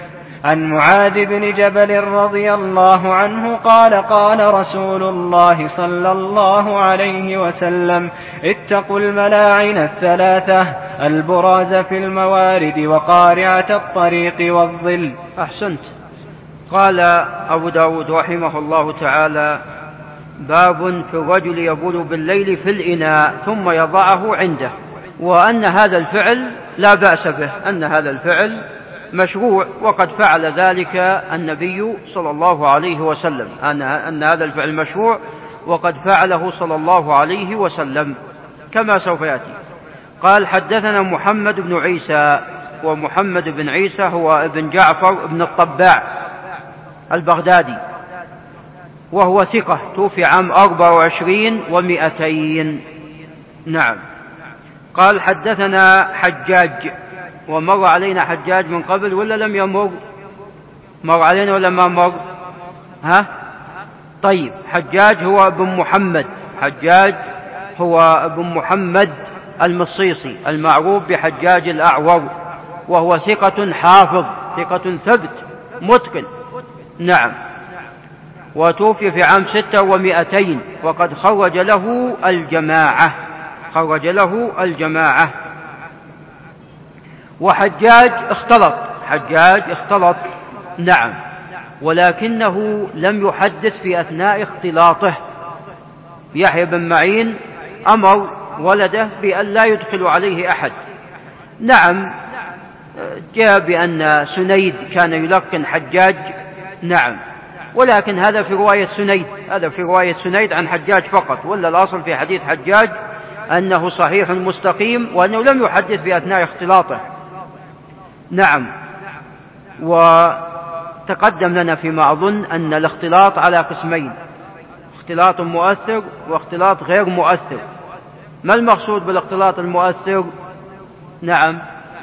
عن معاذ بن جبل رضي الله عنه قال قال رسول الله صلى الله عليه وسلم اتقوا الملاعن الثلاثة البراز في الموارد وقارعة الطريق والظل. أحسنت. قال أبو داود رحمه الله تعالى باب في الرجل يبول بالليل في الإناء ثم يضعه عنده، وأن هذا الفعل لا بأس به، أن هذا الفعل مشروع وقد فعل ذلك النبي صلى الله عليه وسلم، أن هذا الفعل مشروع وقد فعله صلى الله عليه وسلم كما سوف يأتي. قال حدثنا محمد بن عيسى، ومحمد بن عيسى هو ابن جعفر بن الطباع البغدادي، وهو ثقة، توفي عام أربع وعشرين ومئتين. نعم. قال حدثنا حجاج، ومر علينا حجاج من قبل ولا لم يمر؟ مر علينا ولا ما مر؟ ها؟ طيب. حجاج هو ابن محمد، حجاج هو ابن محمد المصيصي المعروف بحجاج الأعور، وهو ثقة حافظ، ثقة ثبت متقن. نعم. وتوفي في عام ستة ومئتين، وقد خرج له الجماعة، خرج له الجماعة. وحجاج اختلط، حجاج اختلط. نعم. ولكنه لم يحدث في أثناء اختلاطه. يحيى بن معين أمر ولده بأن لا يدخل عليه أحد. نعم. جاء بأن سنيد كان يلقن حجاج. نعم. ولكن هذا في رواية سنيد، هذا في رواية سنيد عن حجاج فقط، ولا الأصل في حديث حجاج أنه صحيح مستقيم، وأنه لم يحدث في أثناء اختلاطه. نعم. وتقدم لنا فيما أظن أن الاختلاط على قسمين، اختلاط مؤثر واختلاط غير مؤثر. ما المقصود بالاختلاط المؤثر؟ نعم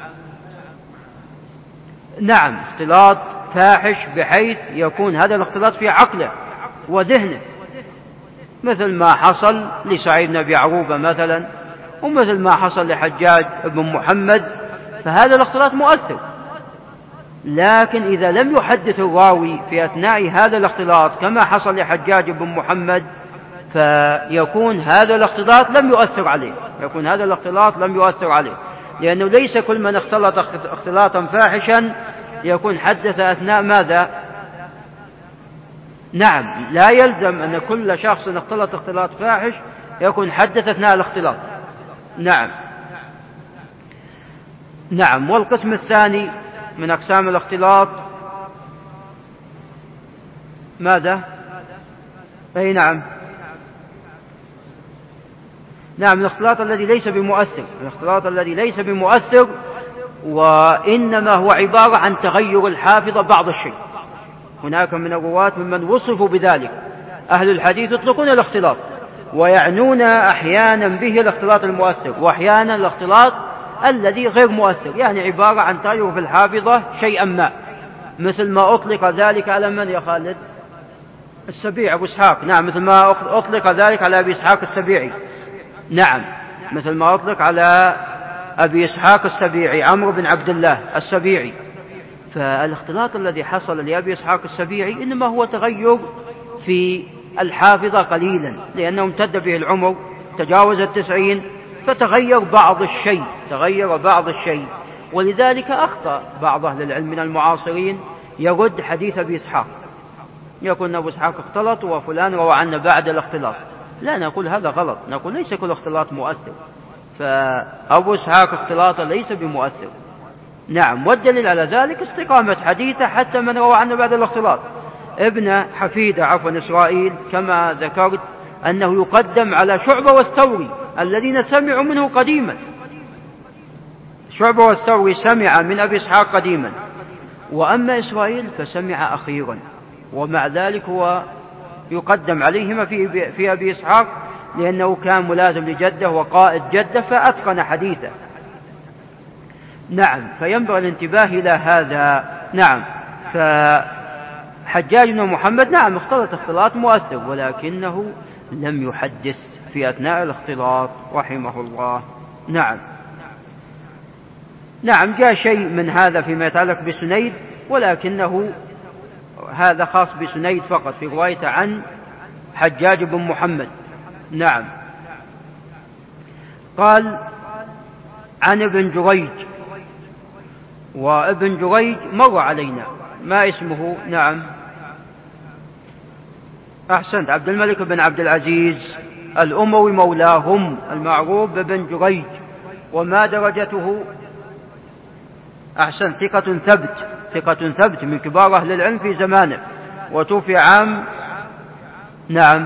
نعم اختلاط فاحش بحيث يكون هذا الاختلاط في عقله وذهنه، مثل ما حصل لسعيد بن أبي عروبة مثلا، ومثل ما حصل لحجاج بن محمد، فهذا الاختلاط مؤثر. لكن إذا لم يحدث الراوي في أثناء هذا الاختلاط كما حصل لحجاج بن محمد، فيكون هذا الاختلاط لم يؤثر عليه، يكون هذا الاختلاط لم يؤثر عليه، لأنه ليس كل من اختلط اختلاطا فاحشا يكون حدث أثناء ماذا؟ نعم. لا يلزم أن كل شخص اختلط اختلاط فاحش يكون حدث أثناء الاختلاط. نعم نعم. والقسم الثاني من أقسام الاختلاط ماذا؟ أي نعم نعم الاختلاط الذي ليس بمؤثر، الاختلاط الذي ليس بمؤثر، وإنما هو عبارة عن تغير الحافظة بعض الشيء. هناك من الرواة ممن وصفوا بذلك، أهل الحديث يطلقون الاختلاط ويعنون أحيانا به الاختلاط المؤثر، وأحيانا الاختلاط الذي غير مؤثر، يعني عبارة عن تغير في الحافظة شيئا ما، مثل ما أطلق ذلك على من يا خالد؟ السبيعي أبو إسحاق. نعم. مثل ما أطلق ذلك على أبي إسحاق السبيعي. نعم. مثل ما أطلق على أبي إسحاق السبيعي عمرو بن عبد الله السبيعي. فالاختلاط الذي حصل لأبي إسحاق السبيعي إنما هو تغير في الحافظة قليلا، لأنه امتد به العمر، تجاوز التسعين، فتغير بعض الشيء، تغير بعض الشيء. ولذلك أخطأ بعض أهل العلم من المعاصرين يرد حديث أبي إسحاق، يقول أبو إسحاق اختلط وفلان روى عنه بعد الاختلاط. لا، نقول هذا غلط، نقول ليس كل اختلاط مؤثر، فأبو إسحاق اختلاطه ليس بمؤثر. نعم. والدليل على ذلك استقامة حديثه حتى من روى عنه بعد الاختلاط. ابن حفيدة عفوا إسرائيل كما ذكرت أنه يقدم على شعبة والثوري الذين سمعوا منه قديما. شعبة والثوري سمع من أبي إسحاق قديما، وأما إسرائيل فسمع أخيرا، ومع ذلك هو يقدم عليهما في, في أبي إسحاق لأنه كان ملازم لجده وقائد جده فأتقن حديثه. نعم. فينبغي الانتباه إلى هذا. نعم. فحجاج بن محمد نعم اختلط اختلاط مؤثر، ولكنه لم يحدث في أثناء الاختلاط رحمه الله. نعم. نعم. جاء شيء من هذا فيما يتعلق بسنيد، ولكنه هذا خاص بسنيد فقط في روايته عن حجاج بن محمد. نعم. قال عن ابن جريج، وابن جريج مر علينا، ما اسمه؟ نعم أحسنت، عبد الملك بن عبد العزيز الأموي مولاهم المعروف بابن جريج. وما درجته؟ أحسن، ثقة ثبت، ثقة ثبت من كبار أهل العلم في زمانه، وتوفي عام نعم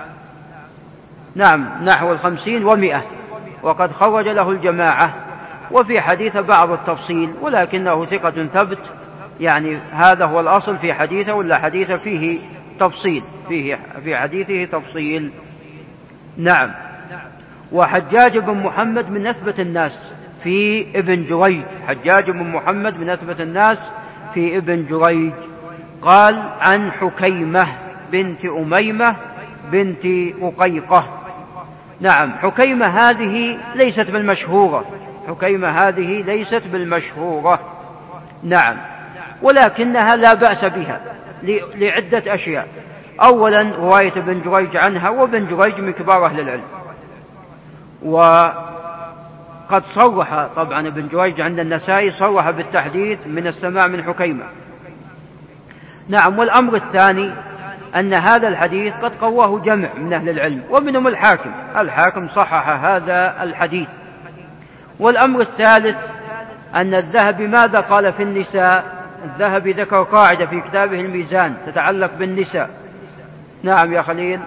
نعم نحو الخمسين ومئة، وقد خرج له الجماعة، وفي حديث بعض التفصيل، ولكنه ثقة ثبت، يعني هذا هو الأصل في حديثه، ولا حديث فيه تفصيل، فيه في حديثه تفصيل. نعم. وحجاج بن محمد من أثبت الناس في ابن جريج، حجاج بن محمد من أثبت الناس في ابن جريج. قال عن حكيمة بنت أميمة بنت رقيقة. نعم، حكيمة هذه ليست بالمشهورة، حكيمة هذه ليست بالمشهورة. نعم، ولكنها لا بأس بها لعدة أشياء. أولا رواية ابن جريج عنها، وابن جريج من كبار أهل العلم، وقد صرح طبعا ابن جريج عند النسائي صرح بالتحديث من السماع من حكيمة. نعم. والأمر الثاني أن هذا الحديث قد قواه جمع من أهل العلم، ومنهم الحاكم، الحاكم صحح هذا الحديث. والأمر الثالث أن الذهبي ماذا قال في النساء؟ الذهبي ذكر قاعدة في كتابه الميزان تتعلق بالنساء. نعم يا خليل.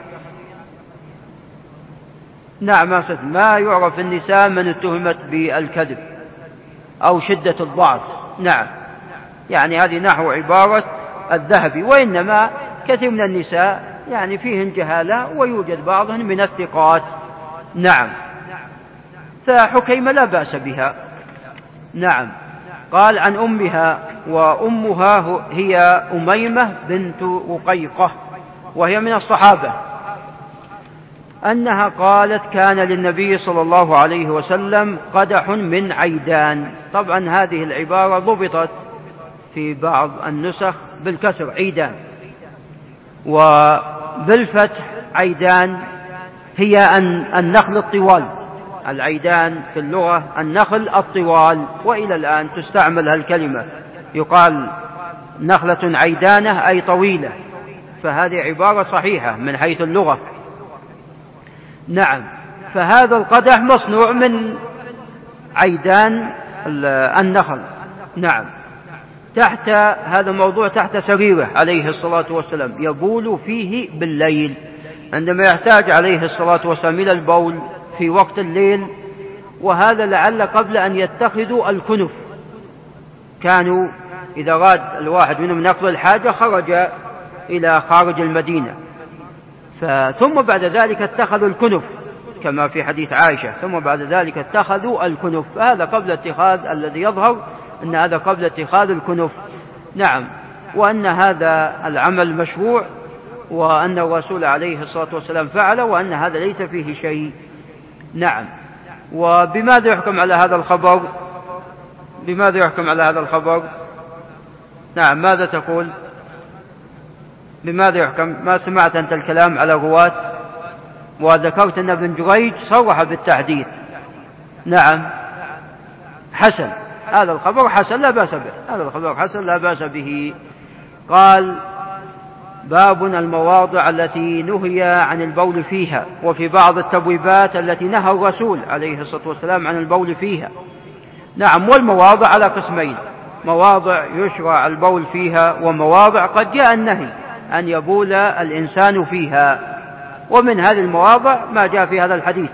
نعم أسد، ما يعرف النساء من اتهمت بالكذب أو شدة الضعف. نعم، يعني هذه نحو عبارة الذهبي، وإنما كثير من النساء يعني فيهن جهالة، ويوجد بعضهن من الثقات. نعم. فحكيمة لا بأس بها. نعم. قال عن أمها، وأمها هي أميمة بنت رقيقة، وهي من الصحابة، أنها قالت كان للنبي صلى الله عليه وسلم قدح من عيدان. طبعا هذه العبارة ضبطت في بعض النسخ بالكسر عيدان، وبالفتح عيدان هي النخل الطوال. العيدان في اللغة النخل الطوال، وإلى الآن تستعمل هالكلمة، يقال نخلة عيدانة أي طويلة، فهذه عبارة صحيحة من حيث اللغة. نعم. فهذا القدح مصنوع من عيدان النخل. نعم. تحت هذا الموضوع تحت سريره عليه الصلاة والسلام، يبول فيه بالليل عندما يحتاج عليه الصلاة والسلام إلى البول في وقت الليل، وهذا لعل قبل أن يتخذوا الكنف، كانوا إذا أراد الواحد منهم نقض الحاجة خرج إلى خارج المدينة، ثم بعد ذلك اتخذوا الكنف كما في حديث عائشة، ثم بعد ذلك اتخذوا الكنف، فهذا قبل اتخاذ، الذي يظهر أن هذا قبل اتخاذ الكنف. نعم. وأن هذا العمل مشروع، وأن الرسول عليه الصلاة والسلام فعله، وأن هذا ليس فيه شيء. نعم. وبماذا يحكم على هذا الخبر؟ بماذا يحكم على هذا الخبر؟ نعم، ماذا تقول؟ بماذا يحكم؟ ما سمعت أنت الكلام على الرواة، وذكرت أن ابن جريج صرح بالتحديث. نعم، حسن، هذا الخبر حسن لا بأس به، هذا الخبر حسن لا بأس به. قال باب المواضع التي نهي عن البول فيها، وفي بعض التبويبات التي نهى الرسول عليه الصلاة والسلام عن البول فيها. نعم. والمواضع على قسمين، مواضع يشرع البول فيها، ومواضع قد جاء النهي أن يبول الإنسان فيها، ومن هذه المواضع ما جاء في هذا الحديث.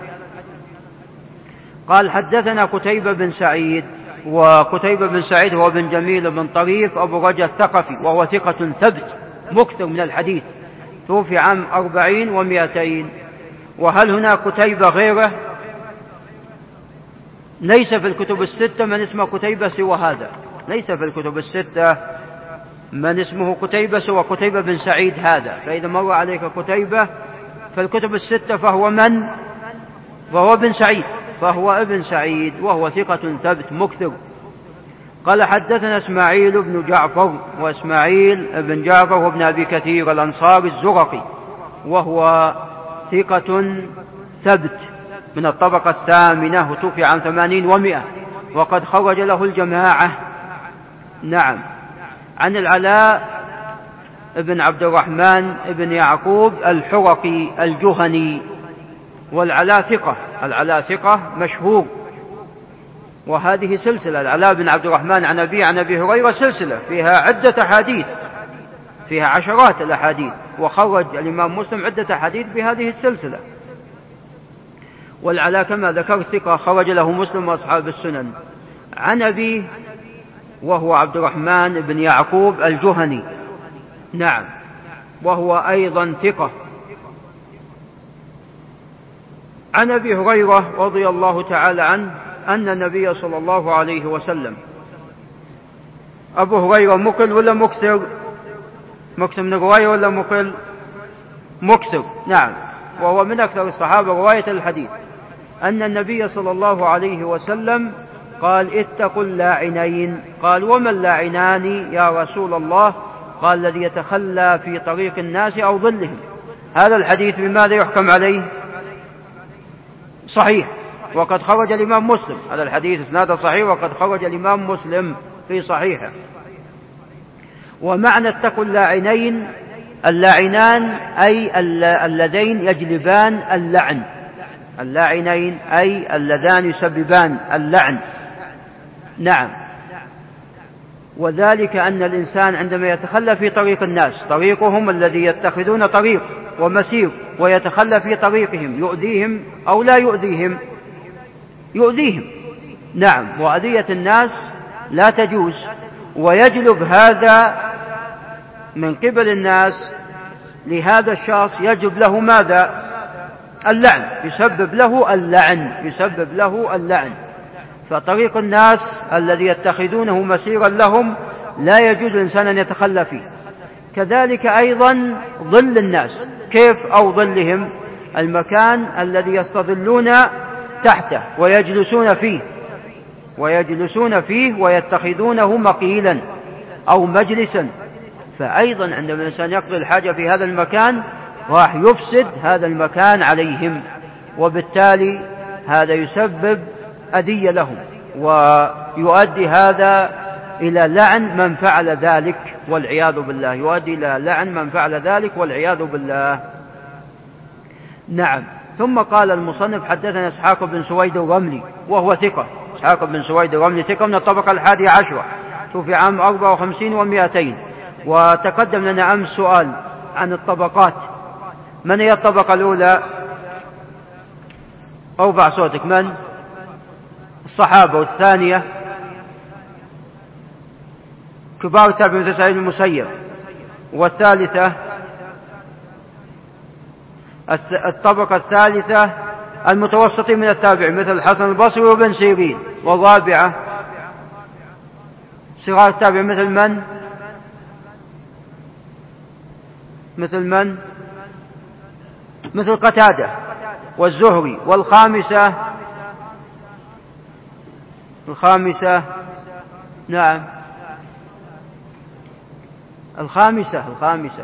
قال حدثنا قتيبة بن سعيد، وقتيبة بن سعيد هو بن جميل بن طريف أبو رجا الثقفي، وهو ثقة ثبت مكثر من الحديث، توفي عام أربعين ومئتين. وهل هناك قتيبة غيره؟ ليس في الكتب الستة من اسمه قتيبة سوى هذا، ليس في الكتب الستة من اسمه قتيبة سوى قتيبة بن سعيد هذا. فإذا مر عليك قتيبة في الكتب الستة فهو من؟ فهو ابن سعيد، فهو ابن سعيد، وهو ثقة ثبت مكثر. قال حدثنا إسماعيل بن جعفر، وإسماعيل بن جعفر وابن أبي كثير الأنصاري الزرقي، وهو ثقة ثبت من الطبقة الثامنة، وتوفي عام ثمانين ومئة، وقد خرج له الجماعة. نعم. عن العلاء بن عبد الرحمن بن يعقوب الحرقي الجهني، والعلاء ثقة، العلاء ثقة مشهور، وهذه سلسلة. العلاء بن عبد الرحمن عن أبي عن أبي هريرة سلسلة فيها عدة أحاديث، فيها عشرات الأحاديث، وخرج الإمام مسلم عدة أحاديث بهذه السلسلة. والعلاء كما ذكرت ثقة، خرج له مسلم وأصحاب السنن. عن أبيه وهو عبد الرحمن بن يعقوب الجهني، نعم، وهو أيضا ثقة. عن أبي هريرة رضي الله تعالى عنه أن النبي صلى الله عليه وسلم، أبو هريرة مقل ولا مكثر؟ مكثر من الرواية ولا مقل؟ مكثر، نعم، وهو من أكثر الصحابة رواية الحديث. أن النبي صلى الله عليه وسلم قال: اتقوا اللاعنين. قال: وما اللاعنان يا رسول الله؟ قال: الذي يتخلى في طريق الناس أو ظلهم. هذا الحديث بماذا يحكم عليه؟ صحيح، وقد خرج الإمام مسلم. هذا الحديث اسناده صحيح، وقد خرج الإمام مسلم في صحيحه. ومعنى اتقوا اللاعنين، اللاعنان أي اللذين يجلبان اللعن، اللاعنين أي اللذان يسببان اللعن. نعم. وذلك أن الإنسان عندما يتخلى في طريق الناس، طريقهم الذي يتخذون طريق ومسير، ويتخلى في طريقهم، يؤذيهم أو لا يؤذيهم؟ يؤذيهم، نعم، وأذية الناس لا تجوز. ويجلب هذا من قبل الناس لهذا الشخص، يجلب له ماذا؟ اللعن، يسبب له اللعن، يسبب له اللعن. فطريق الناس الذي يتخذونه مسيرا لهم لا يجوز الإنسان أن يتخلى فيه. كذلك أيضا ظل الناس، كيف؟ أو ظلهم، المكان الذي يستظلون تحته ويجلسون فيه، ويجلسون فيه ويتخذونه مقيلا أو مجلسا. فأيضا عندما الإنسان يقضي الحاجة في هذا المكان راح يفسد هذا المكان عليهم، وبالتالي هذا يسبب أذية لهم، ويؤدي هذا إلى لعن من فعل ذلك والعياذ بالله، يؤدي إلى لعن من فعل ذلك والعياذ بالله. نعم. ثم قال المصنف: حدثنا إسحاق بن سويد الرملي، وهو ثقة. إسحاق بن سويد الرملي ثقة من الطبقة الحادية عشرة، توفي عام أربعة وخمسين ومائتين. وتقدم لنا أمس سؤال عن الطبقات. من هي الطبقة الأولى؟ أربع صوتك. من؟ الصحابة. والثانية كبار التابعين مثل سعيد بن المسيب. والثالثة الطبقة الثالثة المتوسطين من التابعين مثل الحسن البصري وابن سيرين. والرابعة صغار التابعين مثل من؟ مثل من؟ مثل قتادة والزهري. والخامسة الخامسة نعم الخامسة الخامسة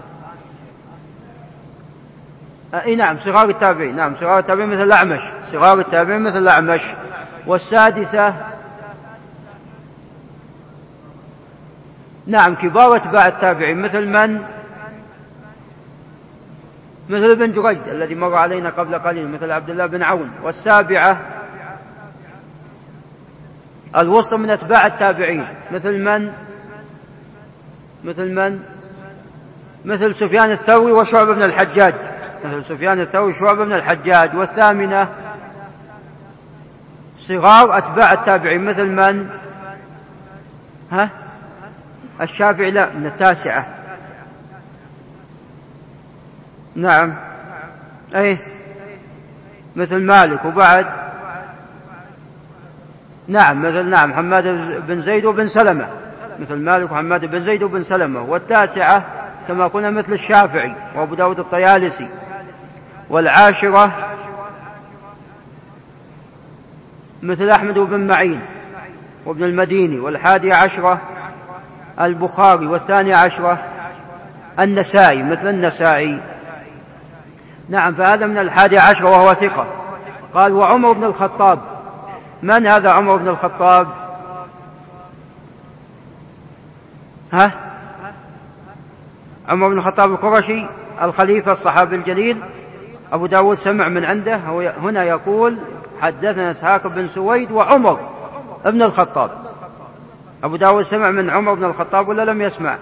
اي نعم صغار التابعين. نعم صغار التابعين مثل الأعمش، صغار التابعين مثل الأعمش. والسادسة نعم كبار اتباع التابعين مثل من؟ مثل ابن جريج الذي مر علينا قبل قليل، مثل عبد الله بن عون. والسابعة الوسط من اتباع التابعين مثل من؟ مثل من؟ مثل سفيان الثوري وشعبة بن الحجاج، مثل سفيان الثوري وشعبة بن الحجاج. والثامنة صغار اتباع التابعين مثل من؟ ها؟ الشافعي لا، من التاسعة. نعم ايه مثل مالك. وبعد نعم مثل نعم حماد بن زيد وبن سلمة، مثل مالك وحماد بن زيد وبن سلمة. والتاسعة كما قلنا مثل الشافعي وابو داود الطيالسي. والعاشرة مثل أحمد بن معين. وابن المديني، والحادي عشرة البخاري، والثاني عشرة النسائي مثل النسائي. نعم، فهذا من الحادي عشر وهو ثقة. قال وعمر بن الخطاب. من هذا عمر بن الخطاب؟ ها؟ عمر بن الخطاب القرشي الخليفة الصحابي الجليل. أبو داود سمع من عنده، هنا يقول حدثنا إسحاق بن سويد وعمر بن الخطاب. أبو داود سمع من عمر بن الخطاب ولا لم يسمع؟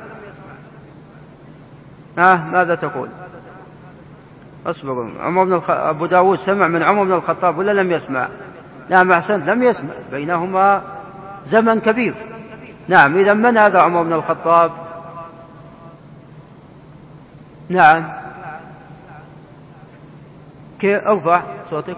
ها ماذا تقول؟ أصبر. عمر بن الخ... أبو داود سمع من عمر بن الخطاب ولا لم يسمع؟ نعم أحسنت، لم يسمع، بينهما زمن كبير. نعم، إذا من هذا عمر بن الخطاب؟ نعم، كيف؟ ارفع صوتك.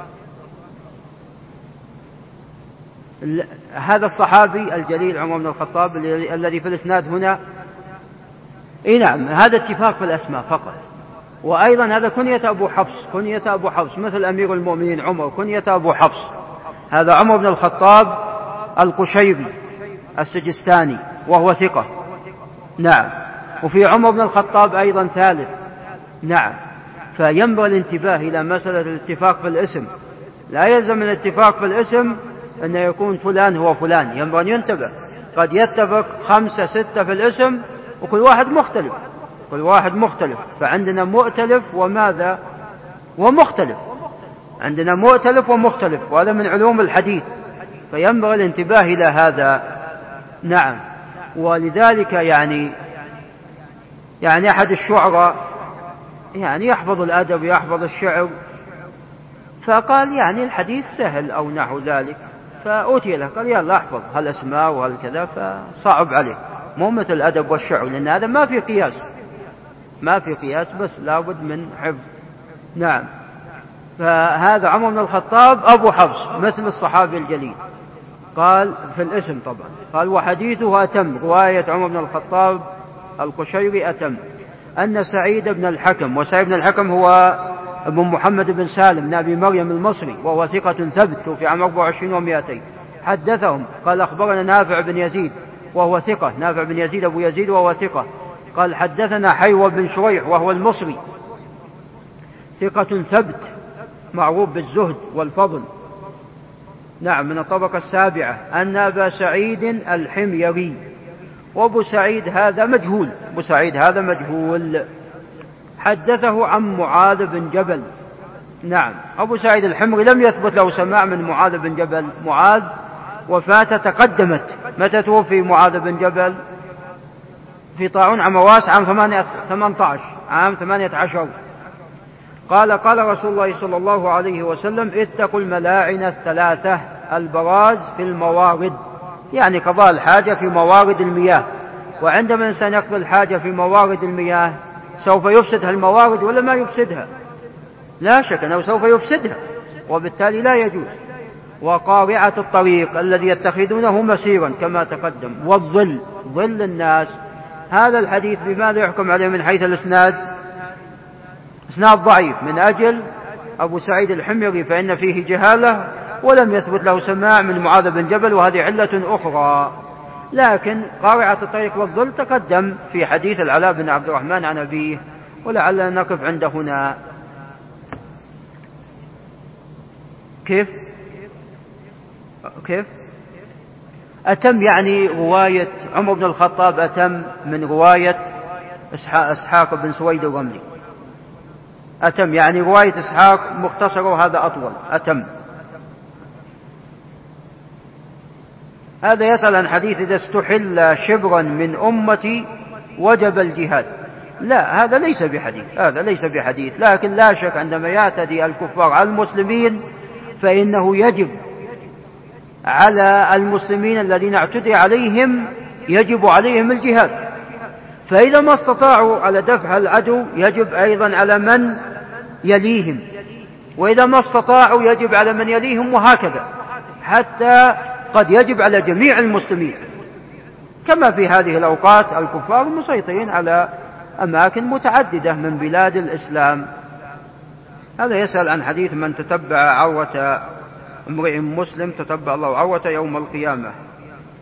هذا الصحابي الجليل عمر بن الخطاب الذي في الإسناد هنا. اي نعم، هذا اتفاق في الأسماء فقط. وأيضا هذا كنية أبو حفص، كنية أبو حفص مثل أمير المؤمنين عمر، كنية أبو حفص. هذا عمر بن الخطاب القشيري السجستاني وهو ثقة. نعم، وفي عمر بن الخطاب أيضا ثالث. نعم، فينبغي الانتباه إلى مسألة الاتفاق في الاسم. لا يلزم الاتفاق في الاسم أن يكون فلان هو فلان، ينبغي أن ينتبه. قد يتفق خمسة ستة في الاسم وكل واحد مختلف، كل واحد مختلف. فعندنا مؤتلف وماذا ومختلف، عندنا مؤتلف ومختلف، وهذا من علوم الحديث، فينبغي الانتباه إلى هذا. نعم، ولذلك يعني يعني أحد الشعراء يعني يحفظ الأدب ويحفظ الشعر، فقال يعني الحديث سهل أو نحو ذلك، فأوتي له قال يلا احفظ هالأسماء وهالكذا، فصعب عليه. مو مثل الأدب والشعر، لأن هذا ما في قياس، ما في قياس، بس لابد من حفظ. نعم، فهذا عمر بن الخطاب أبو حفص مثل الصحابي الجليل. قال في الاسم طبعا، قال وحديثه أتم، رواية عمر بن الخطاب القشيري أتم، أن سعيد بن الحكم، وسعيد بن الحكم هو ابن محمد بن سالم بن أبي مريم المصري وهو ثقة ثبت في عام أربعة وعشرين ومائتين، حدثهم قال أخبرنا نافع بن يزيد وهو ثقة، نافع بن يزيد أبو يزيد وهو ثقة. قال حدثنا حيوة بن شريح وهو المصري ثقة ثبت معروف بالزهد والفضل. نعم، من الطبقة السابعة. أن أبا سعيد الحميري، وأبو سعيد هذا مجهول، أبو سعيد هذا مجهول. حدثه عن معاذ بن جبل. نعم، أبو سعيد الحمري لم يثبت له سماع من معاذ بن جبل. معاذ وفاته تقدمت. متى توفي معاذ بن جبل؟ في طاعون عمواس عام ثمانية عشر، عام ثمانية عشر. قال قال رسول الله صلى الله عليه وسلم اتقوا الملاعن الثلاثة، البراز في الموارد، يعني قضاء الحاجة في موارد المياه. وعندما الإنسان يقضي الحاجة في موارد المياه سوف يفسدها الموارد ولا ما يفسدها؟ لا شك أنه سوف يفسدها، وبالتالي لا يجوز. وقارعة الطريق الذي يتخذونه مسيرا كما تقدم، والظل، ظل الناس. هذا الحديث بماذا يحكم عليه من حيث الإسناد؟ إسناد ضعيف من أجل أبو سعيد الحميري، فإن فيه جهالة ولم يثبت له سماع من معاذ بن جبل، وهذه علة أخرى. لكن قارعة الطريق والظل تقدم في حديث العلاء بن عبد الرحمن عن أبيه، ولعلنا نقف عند هنا. كيف كيف أتم؟ يعني رواية عمر بن الخطاب أتم من رواية إسحاق بن سويد الرملي. أتم يعني رواية إسحاق مختصرة وهذا أطول، أتم. هذا يسأل عن حديث إذا استحل شبرا من أمتي وجب الجهاد. لا، هذا ليس بحديث، هذا ليس بحديث. لكن لا شك عندما يعتدي الكفار على المسلمين فإنه يجب على المسلمين الذين اعتدي عليهم يجب عليهم الجهاد. فإذا ما استطاعوا على دفع العدو يجب أيضا على من يليهم، وإذا ما استطاعوا يجب على من يليهم، وهكذا حتى قد يجب على جميع المسلمين. كما في هذه الأوقات الكفار مسيطرين على أماكن متعددة من بلاد الإسلام. هذا يسأل عن حديث من تتبع عورة امرئ مسلم تتبع الله عورة يوم القيامة.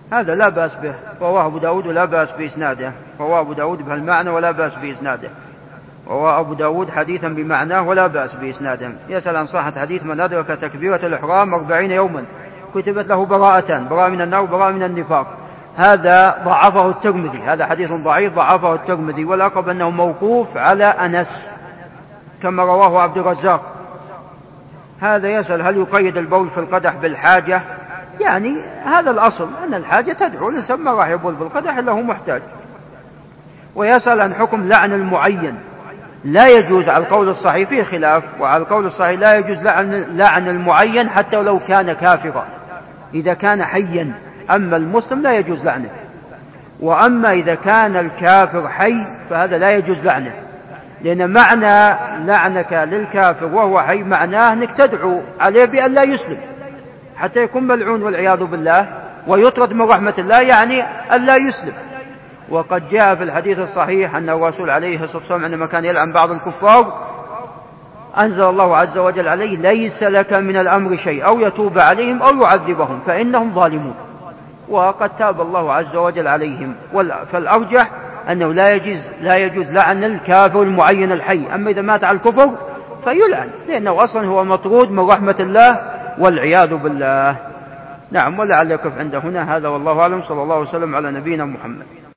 هذا لا بأس به، رواه أبو داود ولا بأس بإسناده، رواه أبو داود بهالمعنى ولا بأس بإسناده، رواه أبو داود حديثا بمعناه ولا بأس بإسناده. يسأل عن صحة حديث من أدرك تكبيرة الإحرام أربعين يوما كتبت له براءتان، براءة من النار وبراءة من النفاق. هذا ضعفه الترمذي، هذا حديث ضعيف ضعفه الترمذي، والأقرب أنه موقوف على أنس كما رواه عبد الرزاق. هذا يسأل هل يقيد البول في القدح بالحاجة؟ يعني هذا الأصل أن الحاجة تدعو، الإنسان ما راح يبول بالقدح إلا هو محتاج. ويسأل عن حكم لعن المعين، لا يجوز على القول الصحيح، فيه خلاف، وعلى القول الصحيح لا يجوز لعن, لعن المعين حتى لو كان كافرا إذا كان حيا، أما المسلم لا يجوز لعنه، وأما إذا كان الكافر حي فهذا لا يجوز لعنه، لأن معنى لعنك للكافر وهو حي معناه أنك تدعو عليه بأن لا يسلم حتى يكون ملعون والعياذ بالله ويطرد من رحمة الله، يعني أن لا يسلم. وقد جاء في الحديث الصحيح أن الرسول عليه الصلاة والسلام عندما كان يلعن بعض الكفار أنزل الله عز وجل عليه ليس لك من الأمر شيء، أو يتوب عليهم أو يعذبهم فإنهم ظالمون، وقد تاب الله عز وجل عليهم. فالأرجح أنه لا يجوز, لا يجوز لعن الكافر المعين الحي، أما إذا مات على الكفر فيلعن لأنه أصلا هو مطرود من رحمة الله والعياذ بالله. نعم، ولعل يقف عند هنا هذا والله أعلم. صلى الله وسلم على نبينا محمد.